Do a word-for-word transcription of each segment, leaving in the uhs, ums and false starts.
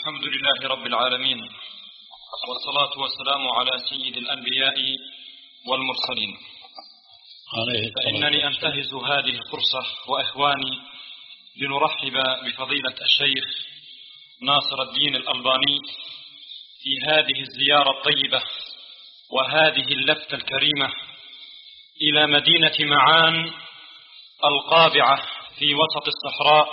الحمد لله رب العالمين، والصلاة والسلام على سيد الأنبياء والمرسلين. فإنني أنتهز هذه الفرصة وإخواني لنرحب بفضيلة الشيخ ناصر الدين الألباني في هذه الزيارة الطيبة وهذه اللفتة الكريمة إلى مدينة معان القابعة في وسط الصحراء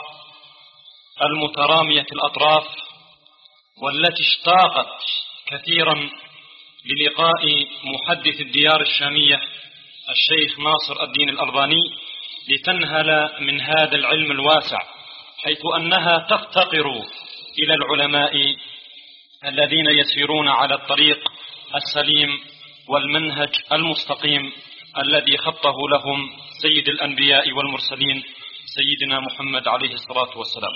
المترامية الأطراف، والتي اشتاقت كثيرا للقاء محدث الديار الشامية الشيخ ناصر الدين الألباني لتنهل من هذا العلم الواسع، حيث أنها تفتقر إلى العلماء الذين يسيرون على الطريق السليم والمنهج المستقيم الذي خطه لهم سيد الأنبياء والمرسلين سيدنا محمد عليه الصلاة والسلام.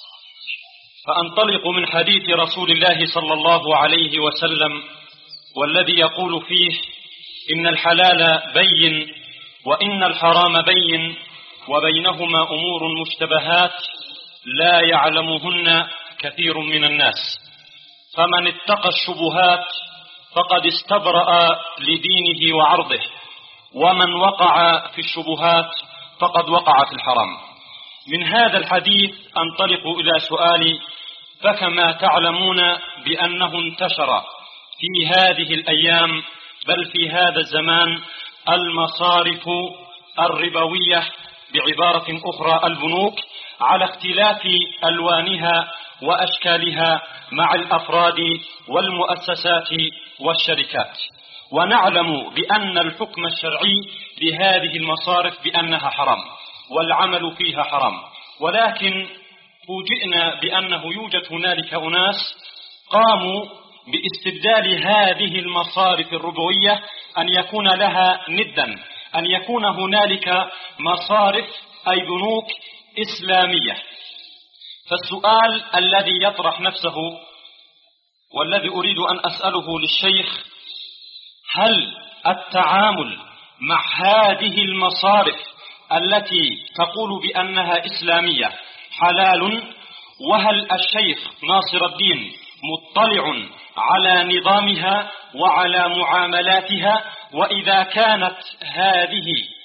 فأنطلق من حديث رسول الله صلى الله عليه وسلم والذي يقول فيه: إن الحلال بين وإن الحرام بين وبينهما أمور مشتبهات لا يعلمهن كثير من الناس، فمن اتقى الشبهات فقد استبرأ لدينه وعرضه، ومن وقع في الشبهات فقد وقع في الحرام. من هذا الحديث أنطلق إلى سؤالي: فكما تعلمون بأنه انتشر في هذه الأيام بل في هذا الزمان المصارف الربوية، بعبارة أخرى البنوك، على اختلاف ألوانها وأشكالها مع الأفراد والمؤسسات والشركات. ونعلم بأن الحكم الشرعي لهذه المصارف بأنها حرام والعمل فيها حرام، ولكن فوجئنا بأنه يوجد هنالك أناس قاموا باستبدال هذه المصارف الربوية أن يكون لها ندا، أن يكون هنالك مصارف أي بنوك إسلامية. فالسؤال الذي يطرح نفسه والذي أريد أن أسأله للشيخ: هل التعامل مع هذه المصارف التي تقول بأنها إسلامية حلال؟ وهل الشيخ ناصر الدين مطلع على نظامها وعلى معاملاتها؟ وإذا كانت هذه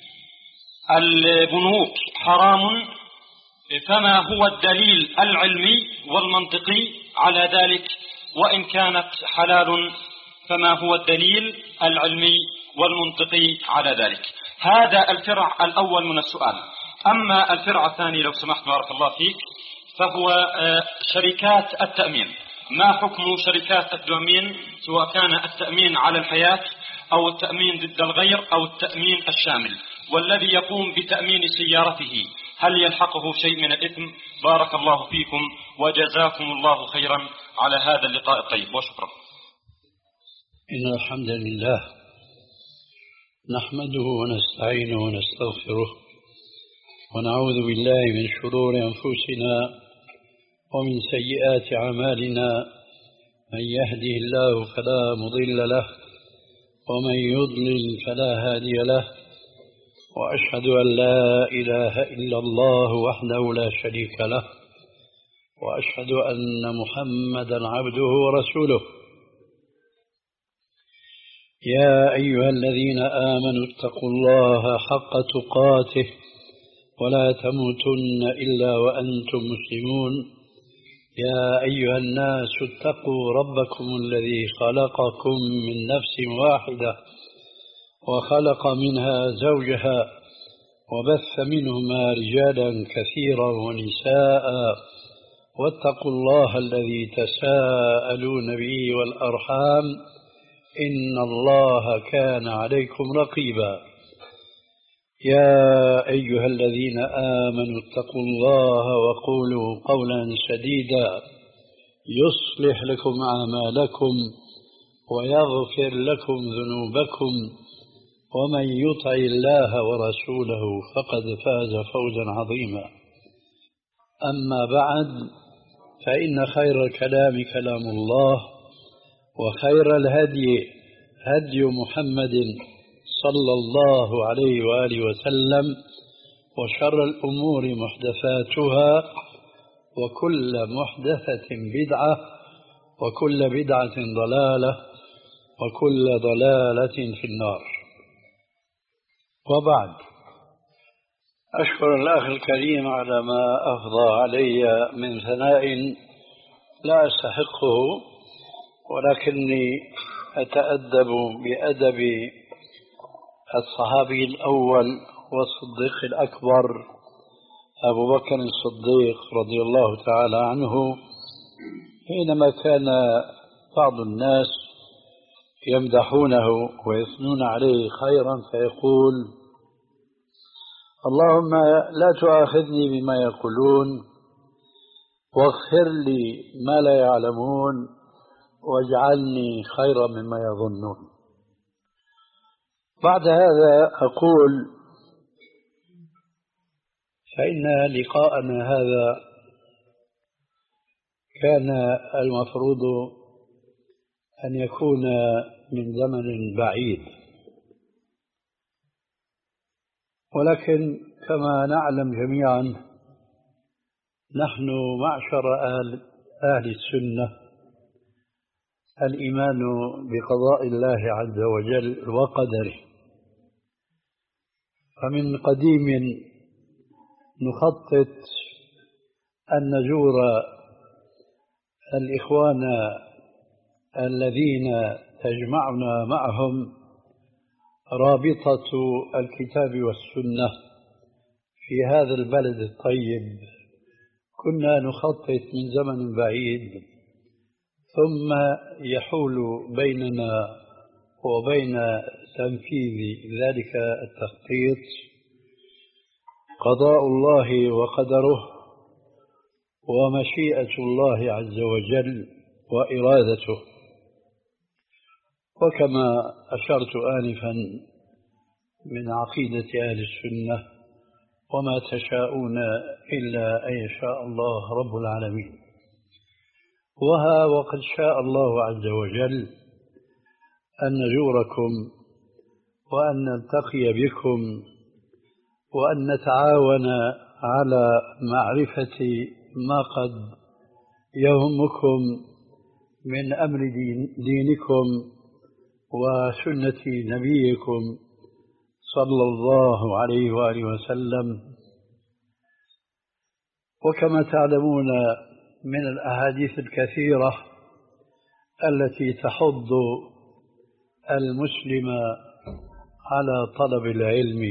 البنوك حرام فما هو الدليل العلمي والمنطقي على ذلك؟ وإن كانت حلال فما هو الدليل العلمي والمنطقي على ذلك؟ هذا الفرع الأول من السؤال. أما الفرع الثاني لو سمحت بارك الله فيك، فهو شركات التأمين. ما حكم شركات التأمين، سواء كان التأمين على الحياة أو التأمين ضد الغير أو التأمين الشامل؟ والذي يقوم بتأمين سيارته هل يلحقه شيء من الإثم؟ بارك الله فيكم وجزاكم الله خيرا على هذا اللقاء الطيب، وشكرا. إن الحمد لله نحمده ونستعينه ونستغفره ونعوذ بالله من شرور أنفسنا ومن سيئات أعمالنا، من يهده الله فلا مضل له ومن يضلل فلا هادي له، وأشهد أن لا إله إلا الله وحده لا شريك له، وأشهد أن محمدا عبده ورسوله. يا أيها الذين آمنوا اتقوا الله حق تقاته ولا تموتن إلا وأنتم مسلمون. يا أيها الناس اتقوا ربكم الذي خلقكم من نفس واحدة وخلق منها زوجها وبث منهما رجالا كثيرا ونساء، واتقوا الله الذي تساءلون به والأرحام إن الله كان عليكم رقيبا. يا أيها الذين آمنوا اتقوا الله وقولوا قولا سديدا يصلح لكم أعمالكم ويغفر لكم ذنوبكم، ومن يطع الله ورسوله فقد فاز فوزا عظيما. أما بعد، فإن خير الكلام كلام الله، وخير الهدي هدي محمد صلى الله عليه وآله وسلم، وشر الأمور محدثاتها، وكل محدثة بدعة وكل بدعة ضلالة وكل ضلالة في النار. وبعد، أشكر الأخ الكريم على ما أفضى علي من ثناء لا أستحقه، ولكني أتأدب بأدب الصحابي الأول والصديق الأكبر أبو بكر الصديق رضي الله تعالى عنه، حينما كان بعض الناس يمدحونه ويثنون عليه خيرا فيقول: اللهم لا تؤاخذني بما يقولون واغفر لي ما لا يعلمون واجعلني خيرا مما يظنون. بعد هذا أقول: فإن لقاءنا هذا كان المفروض أن يكون من زمن بعيد، ولكن كما نعلم جميعا نحن معشر أهل, أهل السنة الإيمان بقضاء الله عز وجل وقدره، فمن قديم نخطط أن نزور الإخوان الذين تجمعنا معهم رابطة الكتاب والسنة في هذا البلد الطيب. كنا نخطط من زمن بعيد، ثم يحول بيننا وبين تنفيذ ذلك التخطيط قضاء الله وقدره ومشيئة الله عز وجل وإرادته. وكما أشرت آنفا من عقيدة أهل السنة: وما تشاءون إلا أن يشاء الله رب العالمين. وها وقد شاء الله عز وجل أن نزوركم وأن نلتقي بكم وأن نتعاون على معرفة ما قد يهمكم من أمر دين دينكم وسنة نبيكم صلى الله عليه وآله وسلم. وكما تعلمون من الأحاديث الكثيرة التي تحض المسلم على طلب العلم،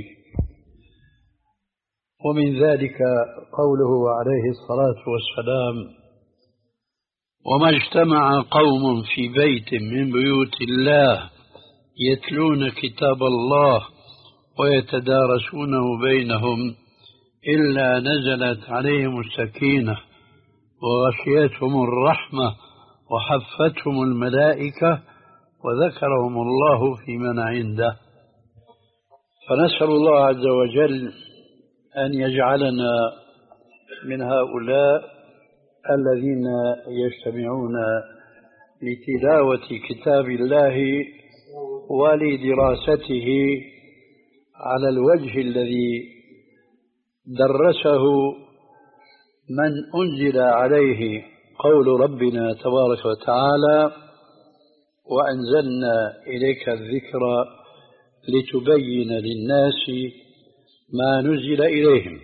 ومن ذلك قوله عليه الصلاة والسلام: وما اجتمع قوم في بيت من بيوت الله يتلون كتاب الله ويتدارسونه بينهم إلا نزلت عليهم السكينة وغشيتهم الرحمة وحفتهم الملائكة وذكرهم الله في من عنده. فنسأل الله عز وجل أن يجعلنا من هؤلاء الذين يجتمعون لتلاوة كتاب الله ولدراسته على الوجه الذي درسه من أنزل عليه قول ربنا تبارك وتعالى: وأنزلنا إليك الذكر لتبين للناس ما نزل إليهم.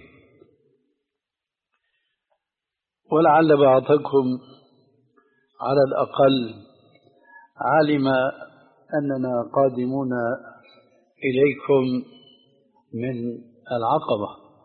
ولعل بعضكم على الأقل علم أننا قادمون إليكم من العقبة،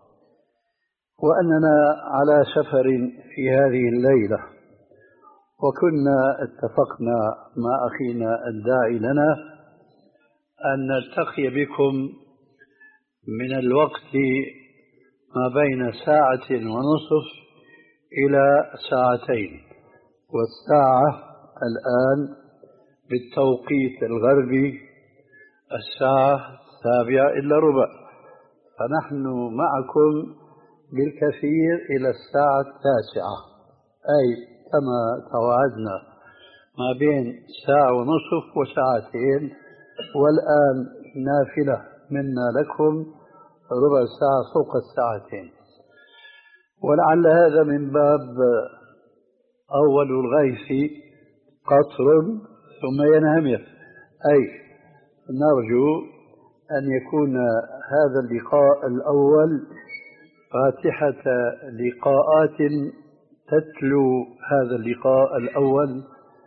وأننا على سفر في هذه الليلة، وكنا اتفقنا مع أخينا الداعي لنا أن نلتقي بكم من الوقت ما بين ساعة ونصف إلى ساعتين، والساعة الآن بالتوقيت الغربي الساعة السابعة إلا ربع، فنحن معكم بالكثير إلى الساعة التاسعة، أي كما توعدنا ما بين ساعة ونصف وساعتين، والآن نافلة منا لكم ربع ساعة فوق الساعتين. ولعل هذا من باب أول الغيث قطر ثم ينهمر، أي نرجو أن يكون هذا اللقاء الأول فاتحة لقاءات تتلو هذا اللقاء الأول،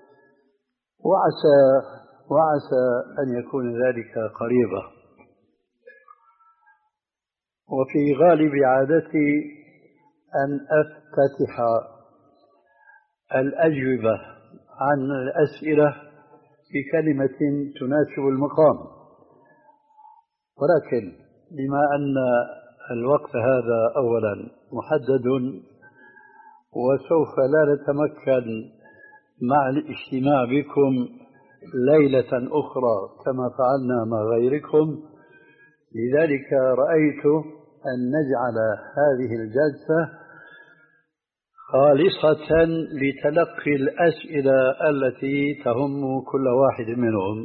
وعسى وعسى أن يكون ذلك قريبا. وفي غالب عادتي أن أفتتح الأجوبة عن الأسئلة بكلمة تناسب المقام، ولكن بما أن الوقت هذا أولا محدد وسوف لا نتمكن مع الاجتماع بكم ليلة أخرى كما فعلنا مع غيركم، لذلك رأيت أن نجعل هذه الجلسة خالصة لتلقي الأسئلة التي تهم كل واحد منهم،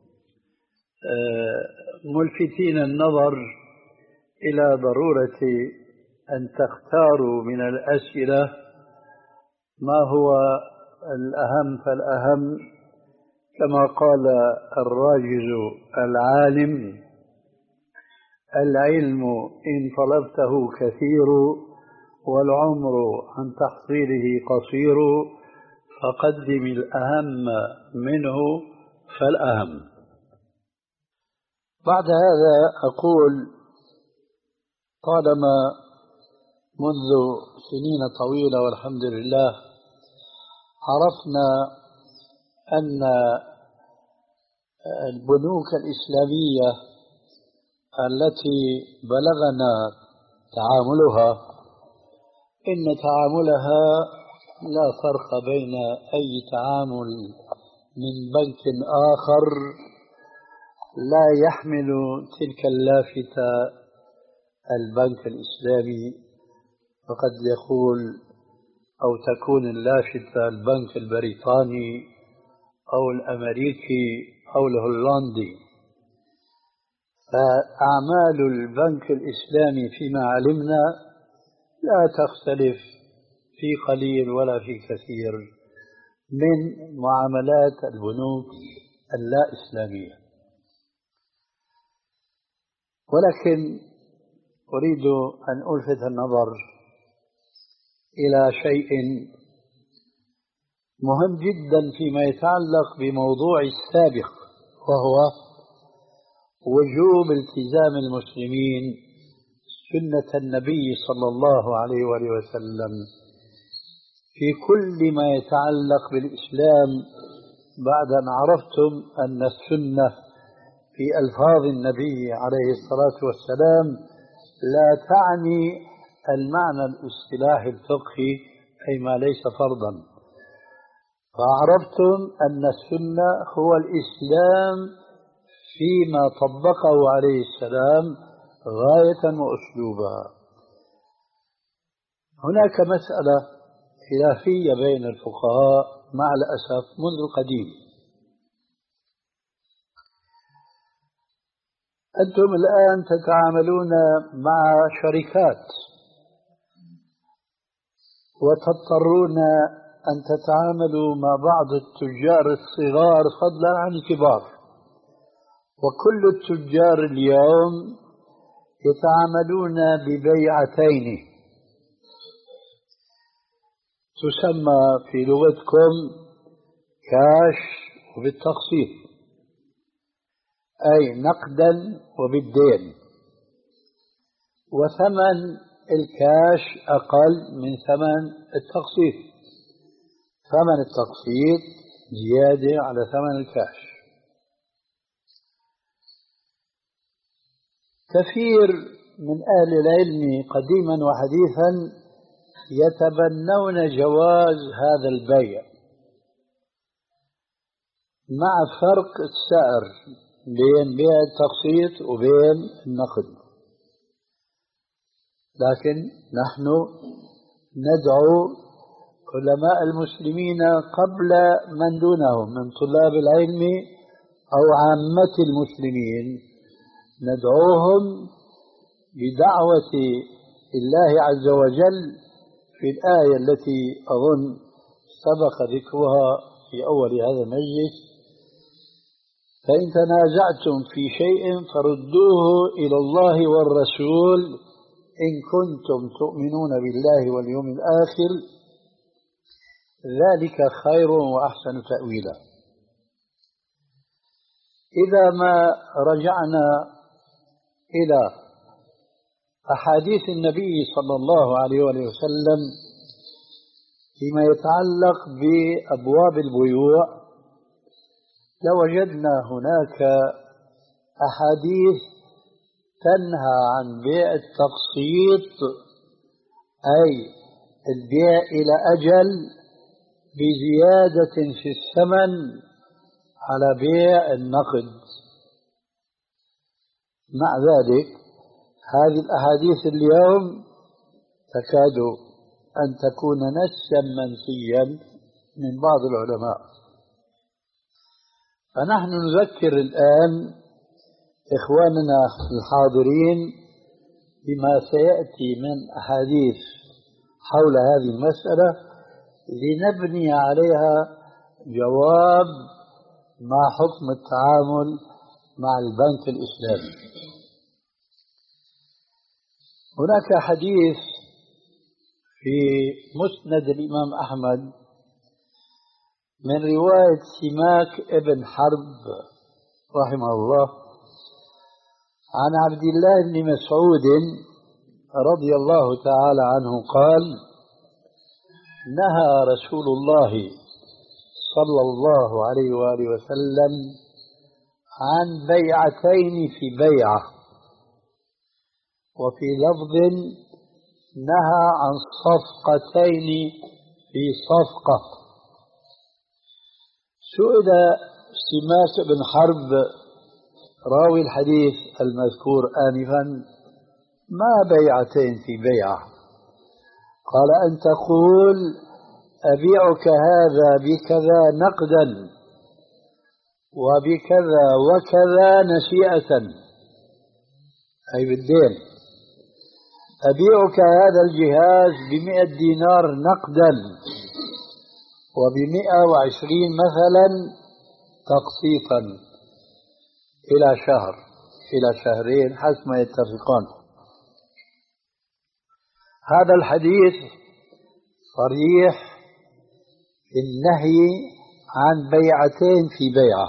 ملفتين النظر إلى ضرورة أن تختاروا من الأسئلة ما هو الأهم فالأهم، كما قال الراجز العالم: العلم إن طلبته كثير والعمر عن تحصيله قصير، فقدم الأهم منه فالأهم. بعد هذا أقول: طالما منذ سنين طويلة والحمد لله عرفنا أن البنوك الإسلامية التي بلغنا تعاملها إن تعاملها لا فرق بين أي تعامل من بنك آخر لا يحمل تلك اللافتة البنك الإسلامي، فقد يقول أو تكون اللافتة البنك البريطاني أو الأمريكي أو الهولندي. فأعمال البنك الإسلامي فيما علمنا لا تختلف في قليل ولا في كثير من معاملات البنوك اللا إسلامية. ولكن أريد أن ألفت النظر إلى شيء مهم جدا فيما يتعلق بموضوع السابق، وهو وجوب التزام المسلمين سنة النبي صلى الله عليه وآله وسلم في كل ما يتعلق بالإسلام، بعد أن عرفتم أن السنة في ألفاظ النبي عليه الصلاة والسلام لا تعني المعنى الاصطلاحي الفقهي أي ما ليس فرضا، فعرفتم أن السنة هو الإسلام فيما طبقه عليه السلام غاية وأسلوبا. هناك مسألة خلافية بين الفقهاء مع الأسف منذ القديم. أنتم الآن تتعاملون مع شركات وتضطرون أن تتعاملوا مع بعض التجار الصغار فضلا عن الكبار، وكل التجار اليوم يتعاملون ببيعتين تسمى في لغتكم كاش وبالتقسيط، أي نقدا وبالدين، وثمن الكاش أقل من ثمن التقسيط، ثمن التقسيط زيادة على ثمن الكاش. كثير من أهل العلم قديما وحديثا يتبنون جواز هذا البيع مع فرق السعر بين بيع التقسيط وبين النقد، لكن نحن ندعو علماء المسلمين قبل من دونهم من طلاب العلم أو عامة المسلمين، ندعوهم بدعوة الله عز وجل في الآية التي أظن سبق ذكرها في أول هذا المجلس: فإن تنازعتم في شيء فردوه إلى الله والرسول إن كنتم تؤمنون بالله واليوم الآخر ذلك خير وأحسن تأويلا. إذا ما رجعنا إلى أحاديث النبي صلى الله عليه وسلم فيما يتعلق بأبواب البيوع لوجدنا هناك أحاديث تنهى عن بيع التقسيط، أي البيع إلى أجل بزيادة في الثمن على بيع النقد. مع ذلك هذه الأحاديث اليوم تكاد أن تكون نسيا منسيا من بعض العلماء. فنحن نذكر الآن إخواننا الحاضرين بما سيأتي من أحاديث حول هذه المسألة لنبني عليها جواب ما حكم التعامل مع البنك الإسلامي. هناك حديث في مسند الإمام أحمد من رواية سماك ابن حرب رحمه الله عن عبد الله بن مسعود رضي الله تعالى عنه قال: نهى رسول الله صلى الله عليه وآله وسلم عن بيعتين في بيعة، وفي لفظ نهى عن صفقتين في صفقة. سئل سماك بن حرب راوي الحديث المذكور آنفا: ما بيعتين في بيعة؟ قال: أن تقول أبيعك هذا بكذا نقدا وبكذا وكذا نسيئة، أي بالدين. أبيعك هذا الجهاز بمئة دينار نقدا وبمئة وعشرين مثلا تقسيطا إلى شهر إلى شهرين حسب ما يتفقون. هذا الحديث صريح في النهي عن بيعتين في بيعة.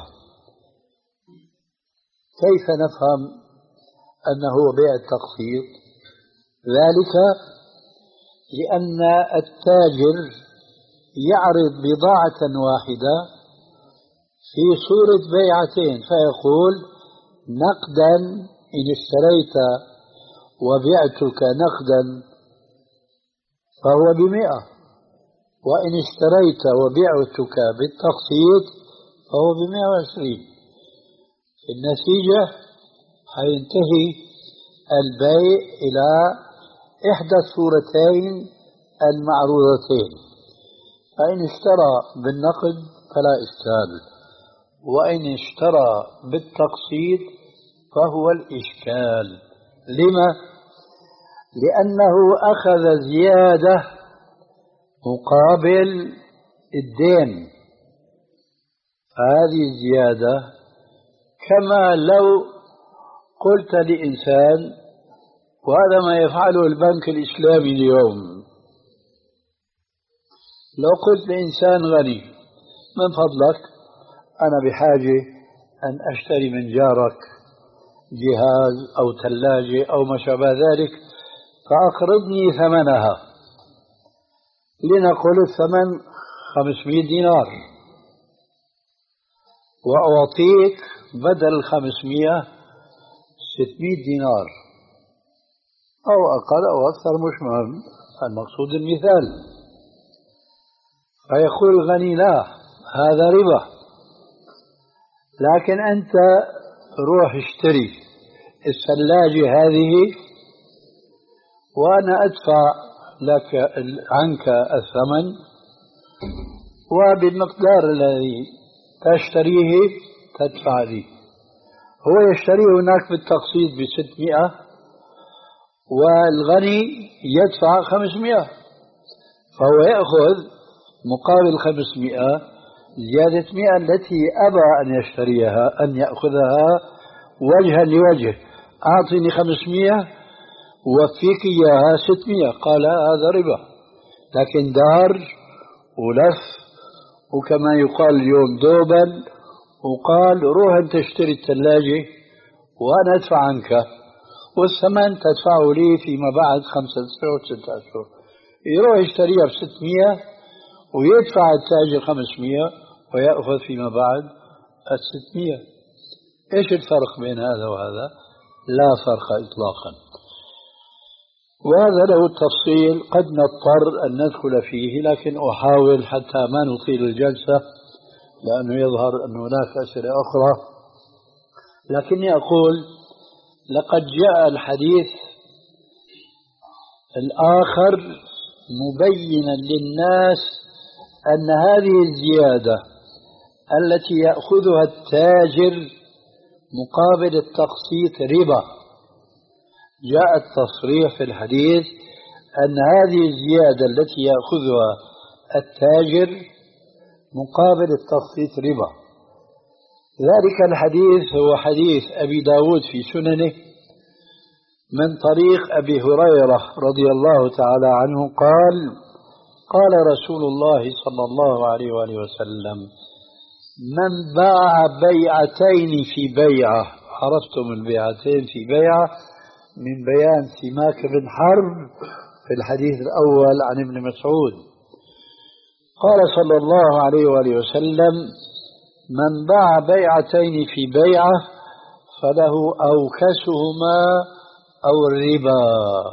كيف نفهم أنه هو بيع التقسيط؟ ذلك لأن التاجر يعرض بضاعة واحدة في صورة بيعتين، فيقول: نقدا إن اشتريت وبعتك نقدا فهو بمئة، وإن اشتريت وبعتك بالتقسيط فهو بمئة وعشرين. في النتيجة حينتهي البيع إلى إحدى الصورتين المعروضتين، فإن اشترى بالنقد فلا إشكال، وإن اشترى بالتقسيط فهو الإشكال. لما؟ لأنه أخذ زيادة مقابل الدين. هذه الزيادة كما لو قلت لإنسان، وهذا ما يفعله البنك الإسلامي اليوم، لو قلت لإنسان غني: من فضلك أنا بحاجة أن أشتري من جارك جهاز أو ثلاجة أو ما شابه ذلك فأقرضني ثمنها، لنقل الثمن خمسمائة دينار، وأعطيك بدل الخمسمائة ستمائة دينار أو أقل أو أكثر، مش مهم، المقصود المثال. فيقول الغني: لا، هذا ربا، لكن أنت روح اشتري الثلاجة هذه وأنا أدفع لك عنك الثمن، وبالمقدار الذي تشتريه تدفع لي. هو يشتريه هناك بالتقسيط بستمائة والغني يدفع خمسمائة، فهو يأخذ مقابل خمسمائة زيادة مئة التي أبى أن يشتريها، أن يأخذها وجها لوجه. أعطني خمسمائة ووفيك إياها ستمائة، قال هذا ربا. لكن دار ولف، وكما يقال اليوم دوبل، وقال روح أن تشتري الثلاجة وأنا أدفع عنك، والثمن تدفعه لي فيما بعد خمسة أشهر وستة أشهر. يروح يشتريها بستمائة ويدفع التاجر خمسمائة ويأخذ فيما بعد الستمائة. إيش الفرق بين هذا وهذا؟ لا فرق إطلاقا. وهذا له التفصيل قد نضطر أن ندخل فيه، لكن أحاول حتى ما نطيل الجلسة لأنه يظهر أن هناك أسئلة أخرى. لكني أقول لقد جاء الحديث الآخر مبينا للناس أن هذه الزيادة التي يأخذها التاجر مقابل التقسيط ربا. جاء التصريح في الحديث أن هذه الزيادة التي يأخذها التاجر مقابل التقسيط ربا. ذلك الحديث هو حديث أبي داود في سننه من طريق أبي هريرة رضي الله تعالى عنه قال: قال رسول الله صلى الله عليه وآله وسلم: من باع بيعتين في بيعة. عرفتم البيعتين في بيعة من بيان سماك بن حرب في الحديث الأول عن ابن مسعود. قال صلى الله عليه وآله وسلم: من باع بيعتين في بيعة فله أوكسهما أو الربا.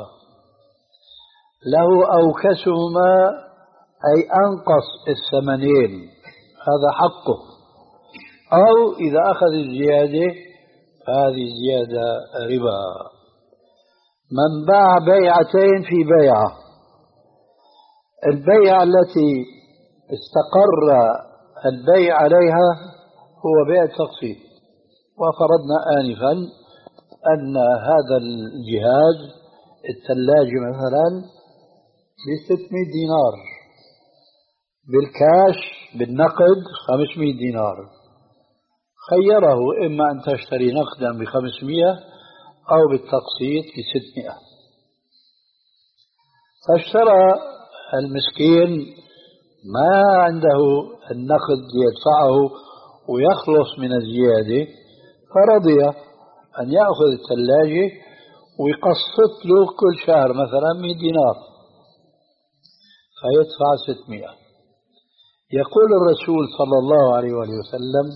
له أوكسهما أي أنقص الثمنين، هذا حقه، أو إذا أخذ الزيادة فهذه زيادة ربا. من باع بيعتين في بيعة، البيعة التي استقر البيع عليها هو بيع التقسيط. وفرضنا آنفا أن هذا الجهاز الثلاجة مثلا بستمائة دينار، بالكاش بالنقد خمسمائة دينار. خيره إما أن تشتري نقدا بخمسمائة أو بالتقسيط بستمائة. فاشترى المسكين ما عنده النقد يدفعه ويخلص من الزيادة، فرضي أن يأخذ الثلاجة ويقسط له كل شهر مثلا مئة دينار فيدفع ستمائة. يقول الرسول صلى الله عليه وآله وسلم: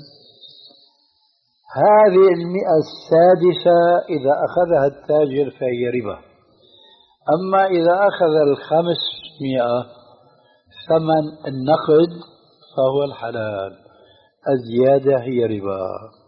هذه المئة السادسة إذا أخذها التاجر فهي ربا. أما إذا أخذ الخمسمائة ثمن النقد فهو الحلال، الزيادة هي ربا.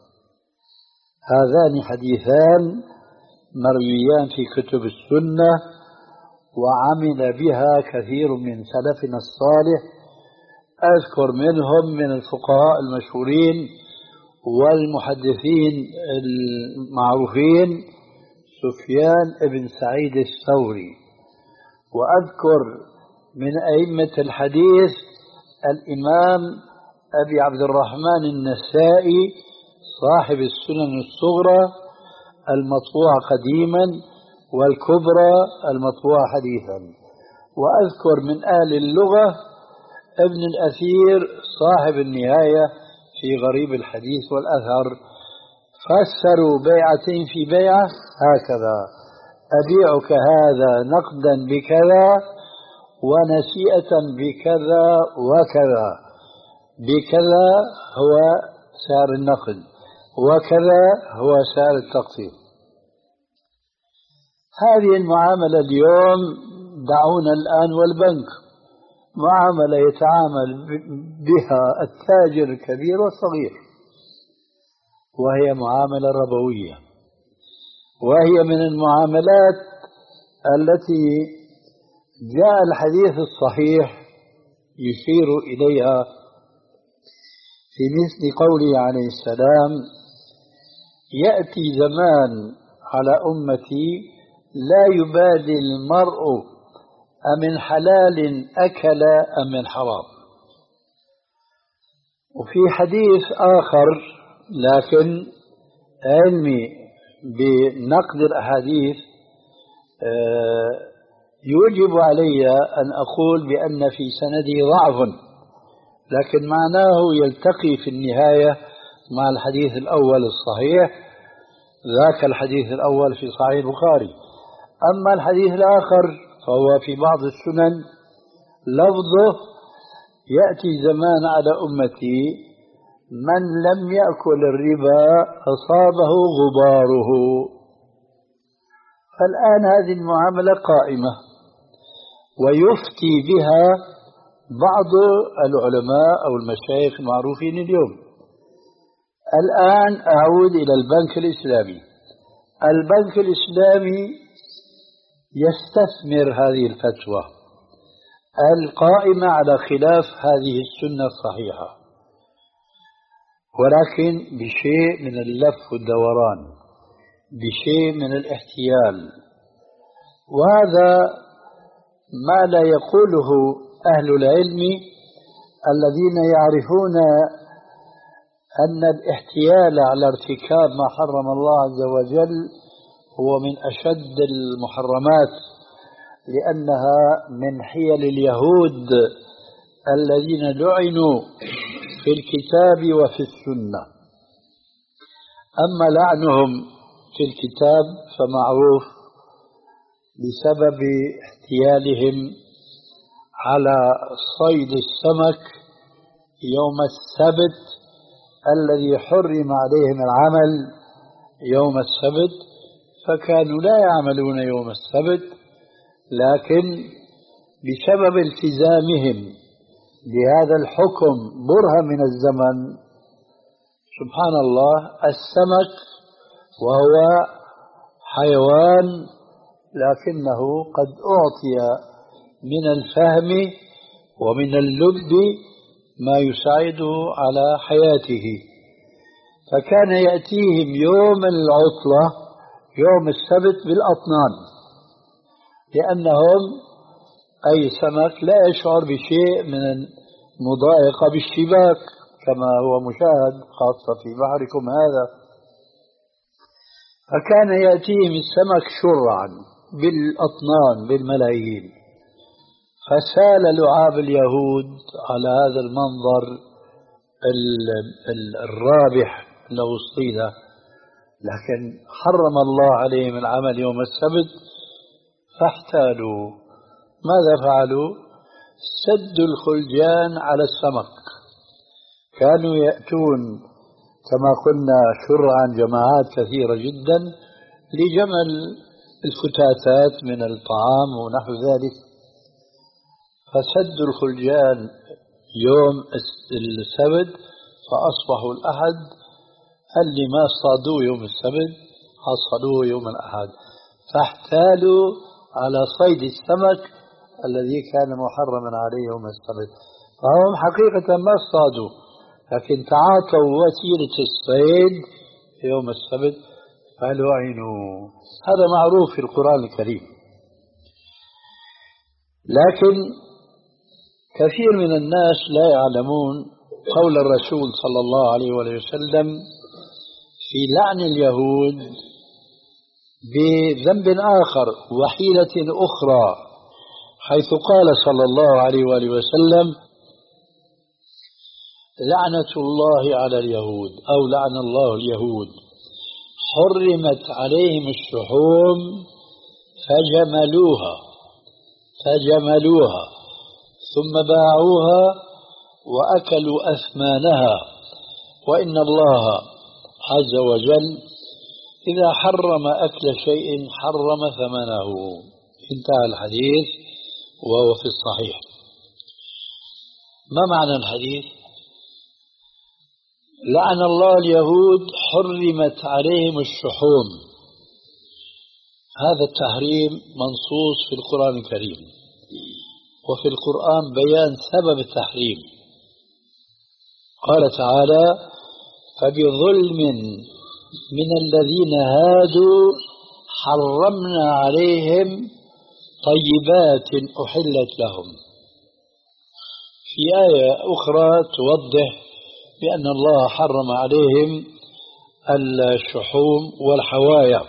هذان حديثان مرويان في كتب السنة وعمل بها كثير من سلفنا الصالح. أذكر منهم من الفقهاء المشهورين والمحدثين المعروفين سفيان بن سعيد الثوري، وأذكر من أئمة الحديث الإمام أبي عبد الرحمن النسائي صاحب السنن الصغرى المطبوعة قديما والكبرى المطبوعة حديثا. وأذكر من أهل اللغة ابن الأثير صاحب النهاية في غريب الحديث والأثر، فسروا بيعتين في بيعة هكذا: أبيعك هذا نقدا بكذا ونسيئة بكذا وكذا. بكذا هو سعر النقد وكذا هو سعر التقسيط. هذه المعاملة اليوم دعونا الآن والبنك، معاملة يتعامل بها التاجر الكبير والصغير، وهي معاملة ربوية، وهي من المعاملات التي جاء الحديث الصحيح يشير إليها في مثل قوله عليه السلام: يأتي زمان على أمتي لا يبالي المرء أمن حلال أكل أم من حرام. وفي حديث آخر لكن علمي بنقد الأحاديث يوجب علي أن أقول بأن في سنده ضعف، لكن معناه يلتقي في النهاية مع الحديث الأول الصحيح، ذاك الحديث الأول في صحيح البخاري. أما الحديث الآخر فهو في بعض السنن لفظه: يأتي زمان على أمتي من لم يأكل الربا أصابه غباره. فالآن هذه المعاملة قائمة ويفتي بها بعض العلماء أو المشايخ المعروفين اليوم. الآن أعود إلى البنك الإسلامي. البنك الإسلامي يستثمر هذه الفتوى القائمة على خلاف هذه السنة الصحيحة، ولكن بشيء من اللف والدوران، بشيء من الاحتيال، وهذا ما لا يقوله أهل العلم الذين يعرفون أن الاحتيال على ارتكاب ما حرم الله عز وجل هو من أشد المحرمات، لأنها من حيل اليهود الذين لعنوا في الكتاب وفي السنة. أما لعنهم في الكتاب فمعروف بسبب احتيالهم على صيد السمك يوم السبت الذي حرم عليهم العمل يوم السبت، فكانوا لا يعملون يوم السبت، لكن بسبب التزامهم بهذا الحكم برهة من الزمن، سبحان الله، السمك وهو حيوان لكنه قد أعطي من الفهم ومن اللب ما يساعده على حياته، فكان يأتيهم يوم العطلة يوم السبت بالأطنان، لأنهم أي سمك لا يشعر بشيء من المضايقة بالشباك كما هو مشاهد خاصة في بحركم هذا، فكان يأتيهم السمك شرعا بالأطنان بالملايين. فسال لعاب اليهود على هذا المنظر الرابح له الصيدة، لكن حرم الله عليهم العمل يوم السبت فاحتالوا. ماذا فعلوا؟ سدوا الخلجان على السمك، كانوا يأتون كما قلنا شرعا جماعات كثيرة جدا لجمع الفتاتات من الطعام ونحو ذلك، فسدوا الخلجان يوم السبت فأصبحوا الأحد اللي ما صادوه يوم السبت حصلوه يوم الأحد، فاحتالوا على صيد السمك الذي كان محرما عليه يوم السبت. فهم حقيقة ما اصطادوا، لكن تعاطوا وسيلة الصيد يوم السبت فلعنوا. هذا معروف في القرآن الكريم. لكن كثير من الناس لا يعلمون قول الرسول صلى الله عليه وسلم في لعن اليهود بذنب آخر وحيلة أخرى، حيث قال صلى الله عليه وآله وسلم: لعنة الله على اليهود، أو لعن الله اليهود، حرمت عليهم الشحوم فجملوها فجملوها ثم باعوها وأكلوا أثمانها، وإن الله عز وجل إذا حرم أكل شيء حرم ثمنه. انتهى الحديث وهو في الصحيح. ما معنى الحديث؟ لعن الله اليهود حرمت عليهم الشحوم، هذا التحريم منصوص في القرآن الكريم، وفي القرآن بيان سبب التحريم. قال تعالى: فبظلم من الذين هادوا حرمنا عليهم طيبات أحلت لهم. في آية أخرى توضح بأن الله حرم عليهم الشحوم والحوايا،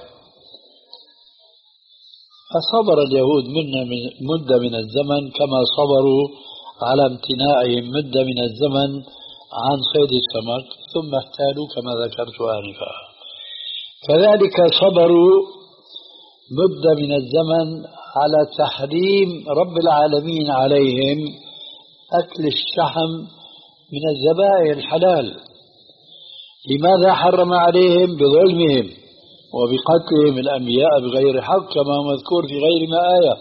فصبر اليهود منا من مدة من الزمن كما صبروا على امتناعهم مدة من الزمن عن صيد السمك، ثم احتالوا كما ذكرت آنفا. كذلك صبروا مدة من الزمن على تحريم رب العالمين عليهم أكل الشحم من الذبائح الحلال. لماذا حرم عليهم؟ بظلمهم وبقتلهم الأنبياء بغير حق كما مذكور في غير ما آية.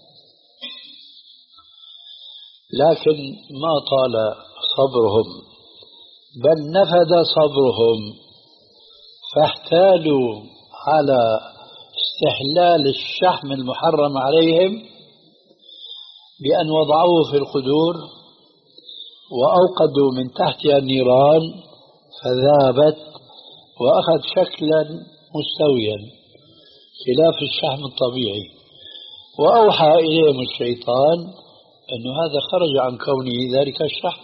لكن ما طال صبرهم بل نفد صبرهم، فاحتالوا على استحلال الشحم المحرم عليهم بأن وضعوه في القدور وأوقدوا من تحتها النيران فذابت وأخذ شكلا مستويا خلاف الشحم الطبيعي، وأوحى إليهم الشيطان أن هذا خرج عن كونه ذلك الشحم،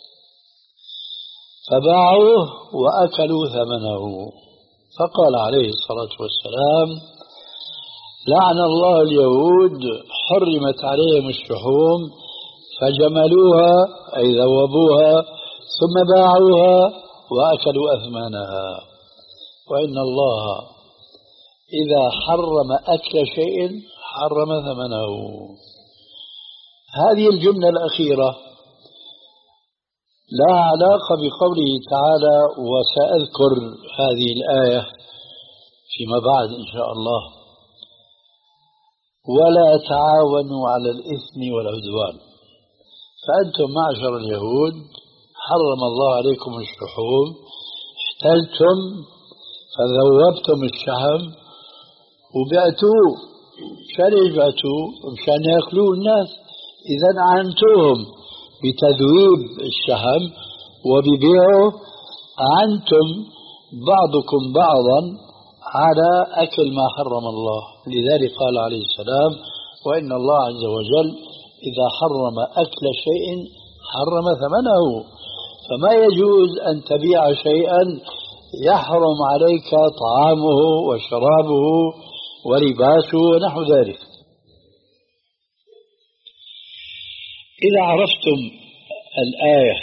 فباعوه وأكلوا ثمنه. فقال عليه الصلاة والسلام: لعن الله اليهود، حرمت عليهم الشحوم فجملوها أي ذوبوها ثم باعوها وأكلوا أثمانها. وإن الله إذا حرم أكل شيء حرم ثمنه. هذه الجملة الأخيرة لها علاقة بقوله تعالى، وسأذكر هذه الآية فيما بعد إن شاء الله: ولا تعاونوا على الإثم والعدوان. فأنتم معشر اليهود حرم الله عليكم الشحوم، احتلتم فذوبتم الشحم وبعتوه. مشان ايش بعتوه؟ مشان ياكلوه الناس. إذا أعنتم بتذويب الشحم وببيعه، أعنتم بعضكم بعضا على أكل ما حرم الله. لذلك قال عليه السلام: وإن الله عز وجل إذا حرم أكل شيء حرم ثمنه. فما يجوز أن تبيع شيئا يحرم عليك طعامه وشرابه ولباسه ونحو ذلك. إذا عرفتم الآية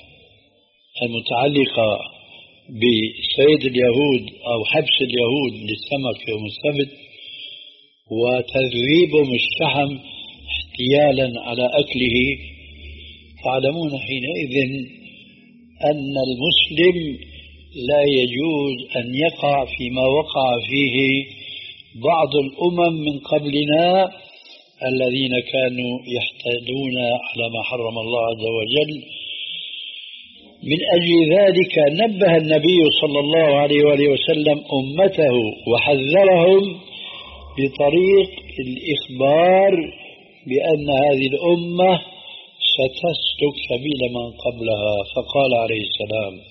المتعلقة بصيد اليهود أو حبس اليهود للسمك يوم السبت وتذويبهم الشحم احتيالا على أكله، تعلمون حينئذ أن المسلم لا يجوز أن يقع فيما وقع فيه بعض الأمم من قبلنا الذين كانوا يحتالون على ما حرم الله عز وجل. من أجل ذلك نبه النبي صلى الله عليه وآله وسلم أمته وحذرهم بطريق الإخبار بأن هذه الأمة ستسلك سبيل من قبلها. فقال عليه السلام: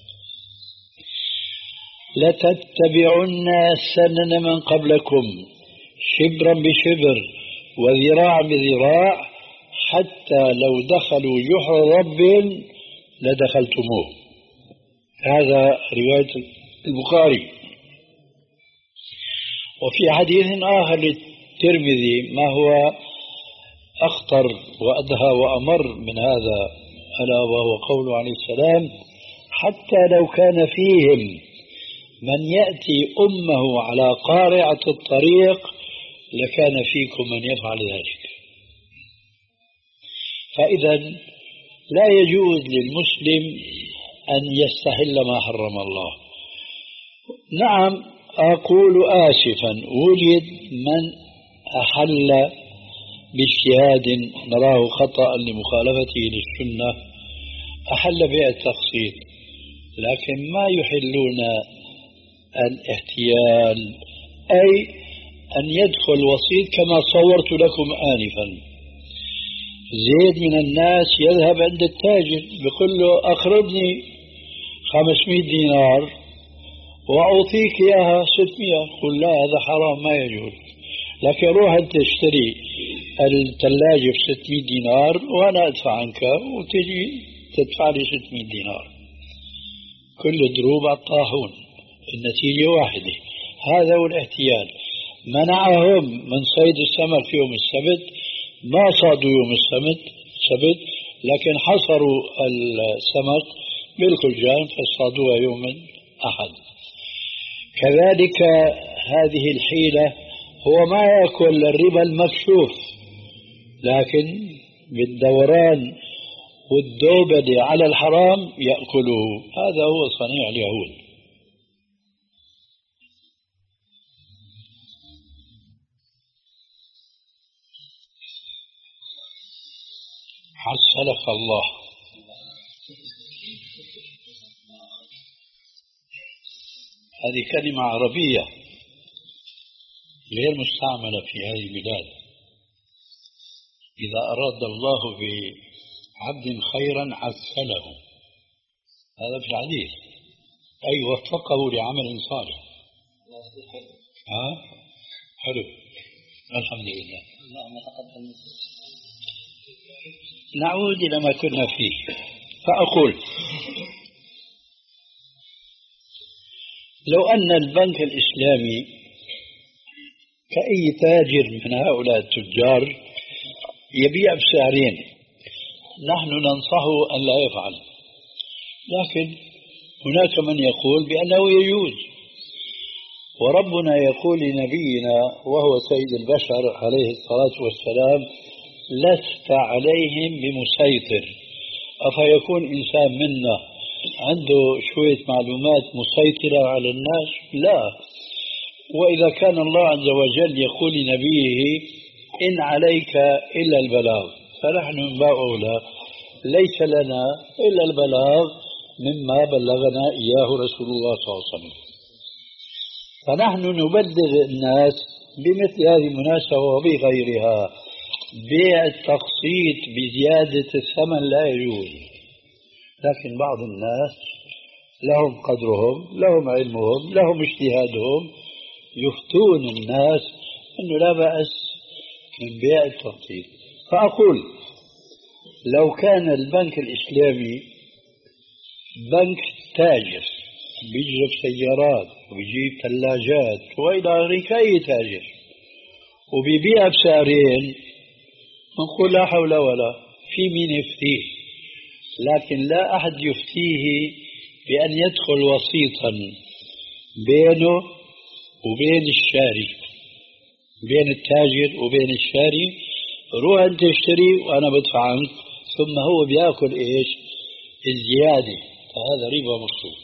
لتتبعن سنن من قبلكم شبرا بشبر وذراع بذراع حتى لو دخلوا جحر رب لدخلتموه. هذا رواية البخاري. وفي حديث آخر للترمذي ما هو أخطر وأدهى وأمر من هذا، ألا وهو قوله عليه السلام: حتى لو كان فيهم من يأتي أمه على قارعة الطريق لكان فيكم من يفعل ذلك. فإذا لا يجوز للمسلم أن يستحل ما حرم الله. نعم، أقول آسفا، وجد من أحل باجتهاد نراه خطأ لمخالفته للسنة، أحل بيع التخصيص، لكن ما يحلون الاحتيال، أي أن يدخل وسيط كما صورت لكم آنفا. زيد من الناس يذهب عند التاجر بيقول له: أخرجني خمسمائة دينار وأعطيك إياها ستمائة. قل: لا، هذا حرام ما يجوز. لكن روح أنت اشتري الثلاجة ب ستمائة دينار وأنا أدفع عنك وتجي تدفع لي ستمائة دينار، كل دروب على الطاحون، النتيجة واحدة. هذا هو الاحتيال. منعهم من صيد السمك في يوم السبت، ما صادوا يوم السبت سبت لكن حصروا السمك بالخلجان فاصطادوها يوم الأحد. كذلك هذه الحيلة، هو ما يأكل الربا المكشوف لكن بالدوران والدوبة على الحرام يأكله. هذا هو صنيع اليهود. حصلك الله. هذه كلمة عربية غير مستعملة في هذه البلاد. إذا أراد الله بعبد خيرا عسله، هذا في الحديث، أي وفقه لعمل صالح. ها حلو، الحمد لله. نعود إلى ما كنا فيه. فأقول لو أن البنك الإسلامي كأي تاجر من هؤلاء التجار يبيع بسعرين، نحن ننصحه أن لا يفعل، لكن هناك من يقول بأنه يجوز. وربنا يقول لنبينا وهو سيد البشر عليه الصلاة والسلام: لست عليهم بمسيطر. أفيكون إنسان منا عنده شوية معلومات مسيطرة على الناس؟ لا. وإذا كان الله عز وجل يقول لنبيه: إن عليك إلا البلاغ، فنحن من باب أولى ليس لنا إلا البلاغ مما بلغنا إياه رسول الله صلى الله عليه وسلم. فنحن نبلغ الناس بمثل هذه المناسبة وبغيرها. بيع التقسيط بزيادة الثمن لا يجوز، لكن بعض الناس لهم قدرهم، لهم علمهم، لهم اجتهادهم، يفتون الناس أنه لا بأس من بيع التقسيط. فأقول لو كان البنك الإسلامي بنك تاجر بيجيب سيارات وبيجيب ثلاجات وإلى آخره كأي تاجر وبيبيع بسعرين، نقول لا حول ولا في مين يفتيه، لكن لا أحد يفتيه بأن يدخل وسيطا بينه وبين الشاري، بين التاجر وبين الشاري. روح أنت اشتري وأنا بدفع عنك، ثم هو بيأكل إيش؟ الزيادة، فهذا ربا مكتوب.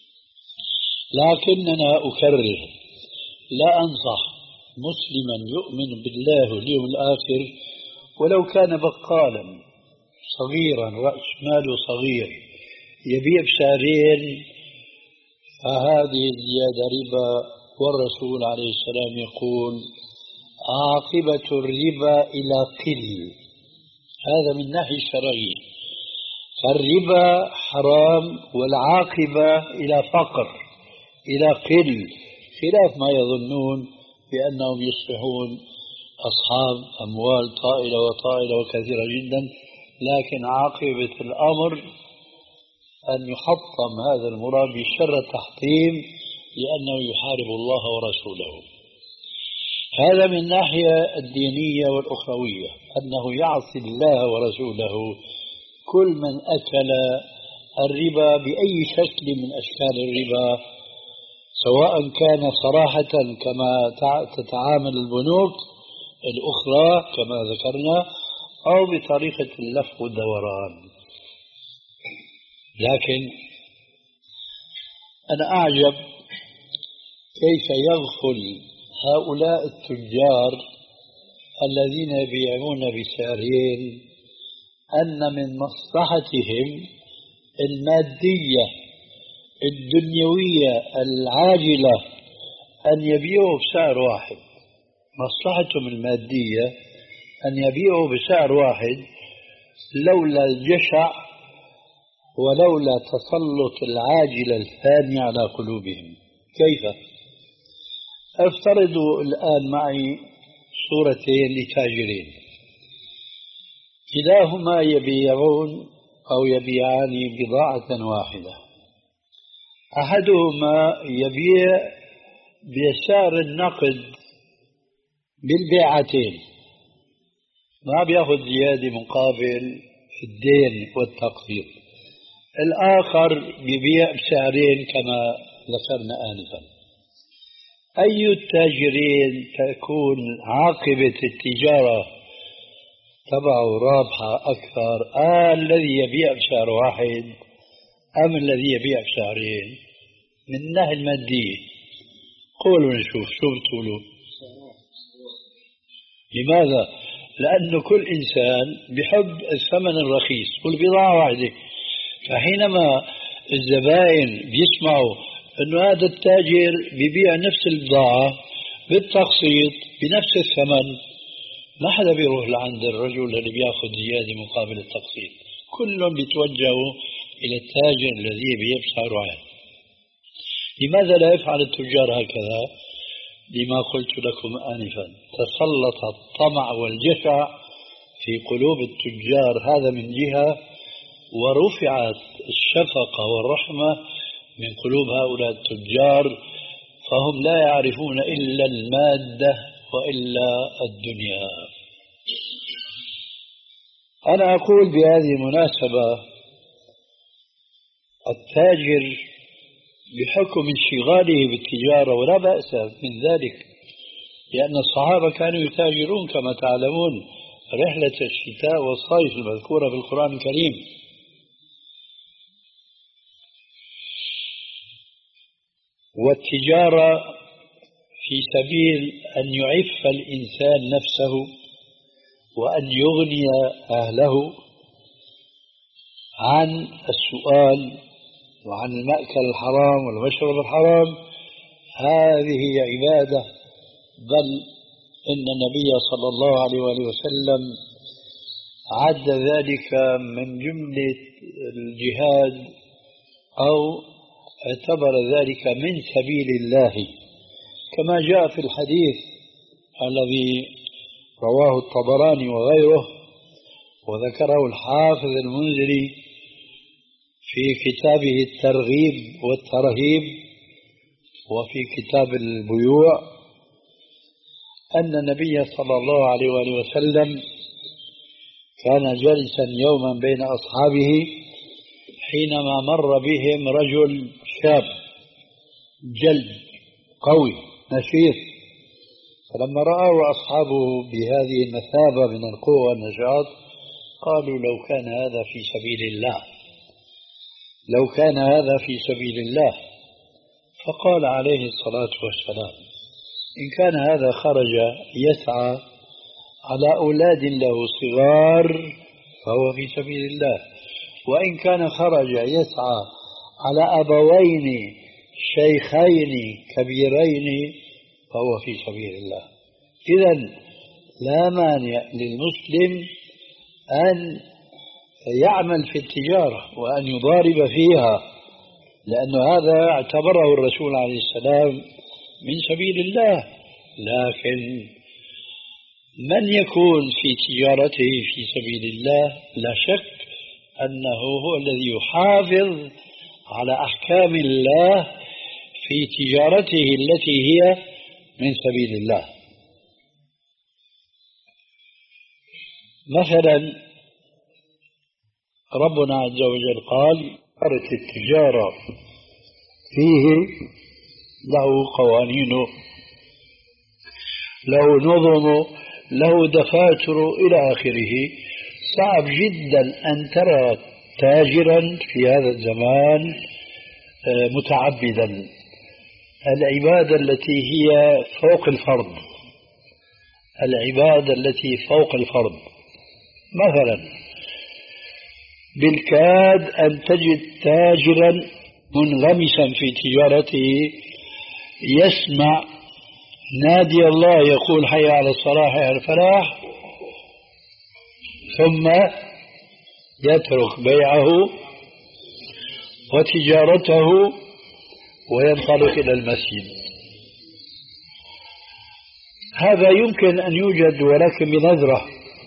لكننا أكرر، لا أنصح مسلما يؤمن بالله واليوم الآخر ولو كان بقالا صغيرا رأس ماله صغير يبيع بسعرين، فهذه الزيادة ربا. والرسول عليه السلام يقول: عاقبة الربا إلى قل. هذا من ناحية الشرعية، فالربا حرام والعاقبة إلى فقر، إلى قل، خلاف ما يظنون بأنهم يصبحون أصحاب أموال طائلة وطائلة وكثيرة جدا. لكن عاقبة الأمر أن يحطم هذا المراد بشر التحطيم، لأنه يحارب الله ورسوله. هذا من الناحية الدينية والأخروية، أنه يعصي الله ورسوله كل من أكل الربا بأي شكل من أشكال الربا، سواء كان صراحة كما تتعامل البنوك الأخرى كما ذكرنا، أو بطريقة اللف والدوران. لكن أنا أعجب كيف يغفل هؤلاء التجار الذين يبيعون بسعرين أن من مصلحتهم المادية الدنيوية العاجلة أن يبيعوا بسعر واحد. مصلحتهم المادية أن يبيعوا بسعر واحد، لولا الجشع ولولا تسلط العاجلة الفانية على قلوبهم. كيف؟ افترضوا الآن معي صورتين لتاجرين كلاهما يبيعون أو يبيعان بضاعة واحدة. أحدهما يبيع بيسار النقد بالبيعتين، ما بياخذ زيادة مقابل الدين والتقسيط. الآخر يبيع بسعرين كما ذكرنا آنفا. أي التاجرين تكون عاقبة التجارة تبعه رابحة أكثر؟ آه الذي يبيع بسعر واحد أم الذي يبيع بسعرين؟ من الناحية المادية قولوا نشوف شو بتقولوا. لماذا؟ لأن كل إنسان بحب الثمن الرخيص والبضاعة واحدة. فحينما الزبائن بيسمعوا أنه هذا التاجر بيبيع نفس البضاعة بالتقسيط بنفس الثمن، ما حدا بيروح لعند الرجل اللي بياخذ زيادة مقابل التقسيط، كلهم بيتوجهوا إلى التاجر الذي يبيع بسعر واحد. لماذا لا يفعل التجار هكذا؟ لما قلت لكم آنفا، تسلط الطمع والجشع في قلوب التجار، هذا من جهة، ورفعت الشفقة والرحمة من قلوب هؤلاء التجار، فهم لا يعرفون إلا المادة وإلا الدنيا. أنا أقول بهذه المناسبة التاجر بحكم انشغاله بالتجارة ولا بأس من ذلك، لأن الصحابة كانوا يتاجرون كما تعلمون رحلة الشتاء والصيف المذكورة في القرآن الكريم. والتجارة في سبيل أن يعف الإنسان نفسه وأن يغني أهله عن السؤال وعن المأكل الحرام والمشرب الحرام، هذه عبادة. بل إن النبي صلى الله عليه وآله وسلم عد ذلك من جملة الجهاد أو اعتبر ذلك من سبيل الله، كما جاء في الحديث الذي رواه الطبراني وغيره وذكره الحافظ المنذري في كتابه الترغيب والترهيب وفي كتاب البيوع، أن النبي صلى الله عليه وآله وسلم كان جالسا يوما بين أصحابه حينما مر بهم رجل شاب جلد قوي نشيط، فلما رأوا أصحابه بهذه المثابة من القوة والنشاط قالوا لو كان هذا في سبيل الله، لو كان هذا في سبيل الله. فقال عليه الصلاة والسلام إن كان هذا خرج يسعى على أولاد له صغار فهو في سبيل الله، وإن كان خرج يسعى على أبوين شيخين كبيرين فهو في سبيل الله. إذن لا مانع للمسلم أن يعمل في التجارة وأن يضارب فيها، لأن هذا اعتبره الرسول عليه السلام من سبيل الله. لكن من يكون في تجارته في سبيل الله لا شك أنه هو الذي يحافظ على أحكام الله في تجارته التي هي من سبيل الله. مثلا ربنا عز وجل قال أرت التجارة فيه له قوانين، له نظم، له دفاتر إلى آخره. صعب جدا أن ترى تاجرا في هذا الزمان متعبدا. العبادة التي هي فوق الفرض، العبادة التي فوق الفرض، مثلا بالكاد أن تجد تاجرا منغمسا في تجارته يسمع نادي الله يقول حي على الصلاح حي على الفلاح، ثم يترك بيعه وتجارته وينطلق إلى المسجد. هذا يمكن أن يوجد ولكن بنظرة،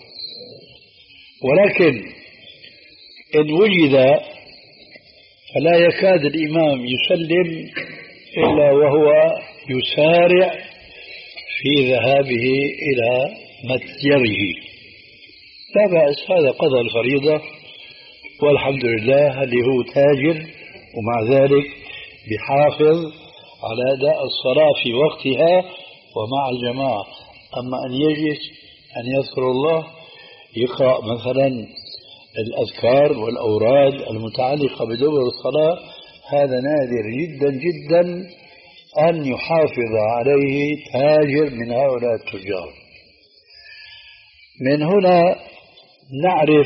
ولكن إن وجد فلا يكاد الإمام يسلم إلا وهو يسارع في ذهابه إلى متجره. لا بأس، هذا قضى الفريضة والحمد لله، اللي هو تاجر ومع ذلك بحافظ على أداء الصلاة في وقتها ومع الجماعة. أما أن يجلس أن يذكر الله يقرأ مثلا الأذكار والأوراد المتعلقة بدبر الصلاة، هذا نادر جدا جدا أن يحافظ عليه تاجر من هؤلاء التجار. من هنا نعرف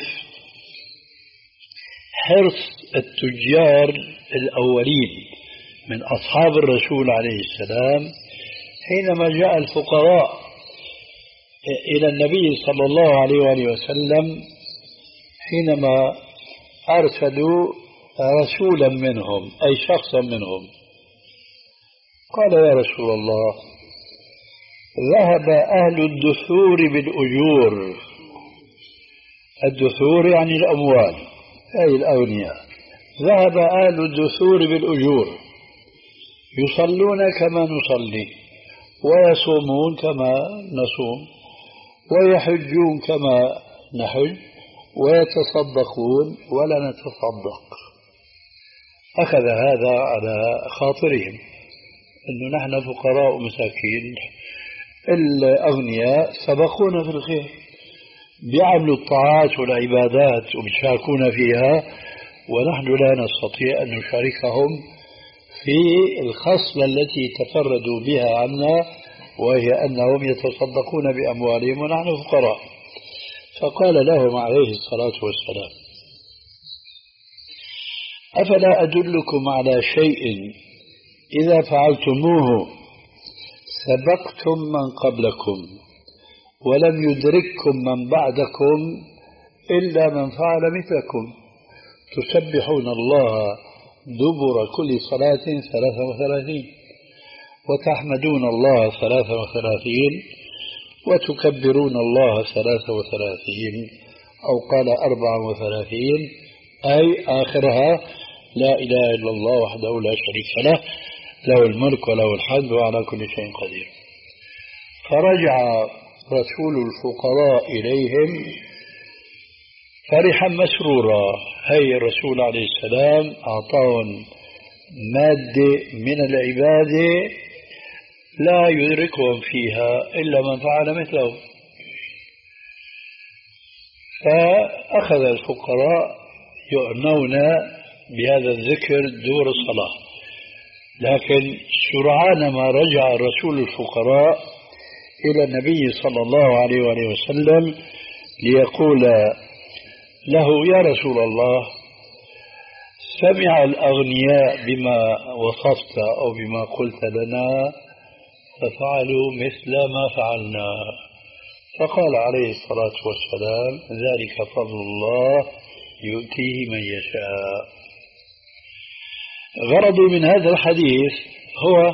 حرص التجار الأولين من أصحاب الرسول عليه السلام حينما جاء الفقراء إلى النبي صلى الله عليه وآله وسلم، حينما أرسلوا رسولا منهم أي شخصا منهم، قال يا رسول الله ذهب أهل الدثور بالأجور. الدثور يعني الأموال أي الأغنياء. ذهب أهل الدثور بالأجور يصلون كما نصلي ويصومون كما نصوم ويحجون كما نحج ويتصدقون ولا نتصدق. أخذ هذا على خاطرهم أنه نحن فقراء مساكين، الأغنياء سبقونا في الخير، بيعملوا الطاعات والعبادات وبيشاركون فيها، ونحن لا نستطيع أن نشاركهم في الخصلة التي تفردوا بها عنا، وهي أنهم يتصدقون بأموالهم ونحن فقراء. فقال لهم عليه الصلاة والسلام أفلا أدلكم على شيء إذا فعلتموه سبقتم من قبلكم ولم يدرككم من بعدكم إلا من فعل مثلكم، تسبحون الله دبر كل صلاة ثلاثة وثلاثين وتحمدون الله ثلاثة وثلاثين وتكبرون الله ثلاثة وثلاثين أو قال أربعة وثلاثين، أي آخرها لا إله إلا الله وحده لا شريك له له الملك وله الحمد وعلى كل شيء قدير. فرجع رسول الفقراء إليهم فرحا مسرورا. هي الرسول عليه السلام أعطاهم مادة من العبادة لا يدركهم فيها إلا من فعل مثله. فأخذ الفقراء يؤنون بهذا الذكر دور الصلاة، لكن سرعان ما رجع رسول الفقراء إلى النبي صلى الله عليه وآله وسلم ليقول له يا رسول الله سمع الأغنياء بما وصفت أو بما قلت لنا ففعلوا مثل ما فعلنا. فقال عليه الصلاة والسلام ذلك فضل الله يؤتيه من يشاء. غرضي من هذا الحديث هو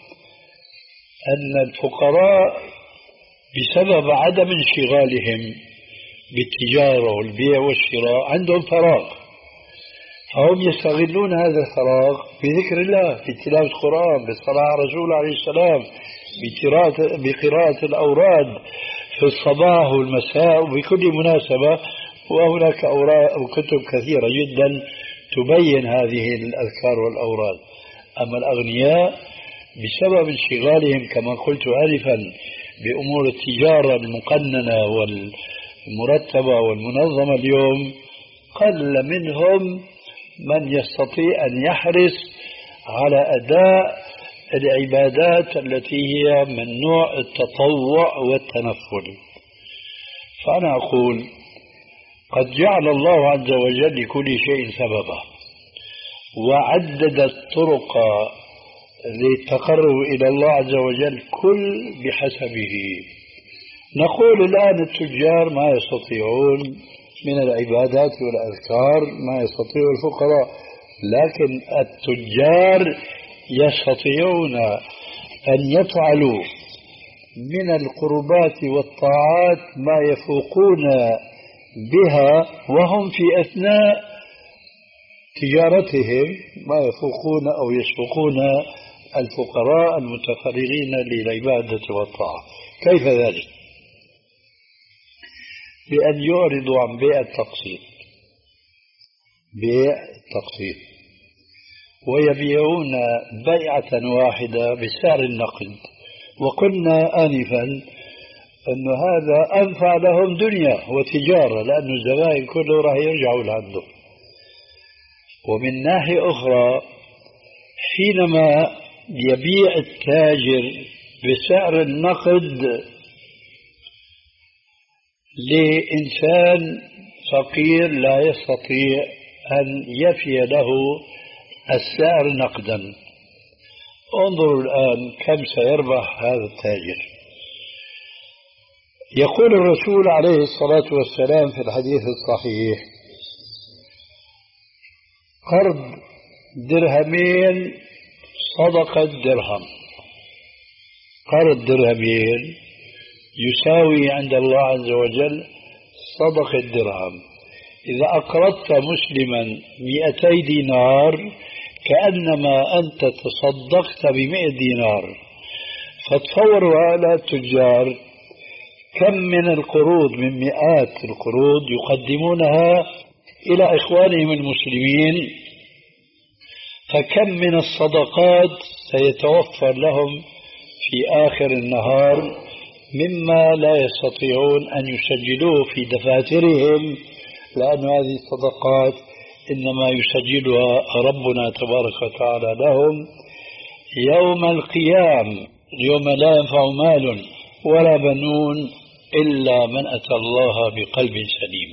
أن الفقراء بسبب عدم انشغالهم بالتجارة والبيع والشراء عندهم فراغ، فهم يستغلون هذا الفراغ بذكر الله، في تلاوة القرآن، بالصلاة على الرسول عليه السلام، بقراءة الأوراد في الصباح والمساء وبكل مناسبة. وهناك أوراق وكتب كثيرة جدا تبين هذه الأذكار والأوراد. أما الأغنياء بسبب انشغالهم كما قلت آنفا بأمور التجارة المقننة والمرتبة والمنظمة اليوم، قل منهم من يستطيع أن يحرص على أداء العبادات التي هي من نوع التطوع والتنفل. فأنا أقول قد جعل الله عز وجل لكل شيء سببا وعدد الطرق للتقرب إلى الله عز وجل كل بحسبه. نقول الآن التجار ما يستطيعون من العبادات والأذكار ما يستطيع الفقراء، لكن التجار يستطيعون أن يفعلوا من القربات والطاعات ما يفوقون بها وهم في أثناء تجارتهم، ما يفوقون أو يسبقون الفقراء المتفرغين للعبادة والطاعة. كيف ذلك؟ بأن يعرضوا عن بيع التقسيط، بيع التقسيط، ويبيعون بيعة واحدة بسعر النقد. وقلنا آنفا أن هذا أنفع لهم دنيا وتجارة، لأن الزبائن كله راح يرجعوا لعنده. ومن ناحية أخرى حينما يبيع التاجر بسعر النقد لإنسان فقير لا يستطيع أن يفي له السعر نقدا، انظروا الآن كم سيربح هذا التاجر. يقول الرسول عليه الصلاة والسلام في الحديث الصحيح: قرض درهمين صدقة درهم. قرض درهمين يساوي عند الله عز وجل صدقة درهم. إذا أقرضت مسلما مئتي دينار كأنما أنت تصدقت بمئة دينار. فتصوروا هؤلاء التجار كم من القروض، من مئات القروض يقدمونها إلى إخوانهم المسلمين، فكم من الصدقات سيتوفر لهم في آخر النهار مما لا يستطيعون أن يسجلوه في دفاترهم، لأن هذه الصدقات إنما يسجلها ربنا تبارك وتعالى لهم يوم القيامة، يوم لا ينفع مال ولا بنون إلا من أتى الله بقلب سليم.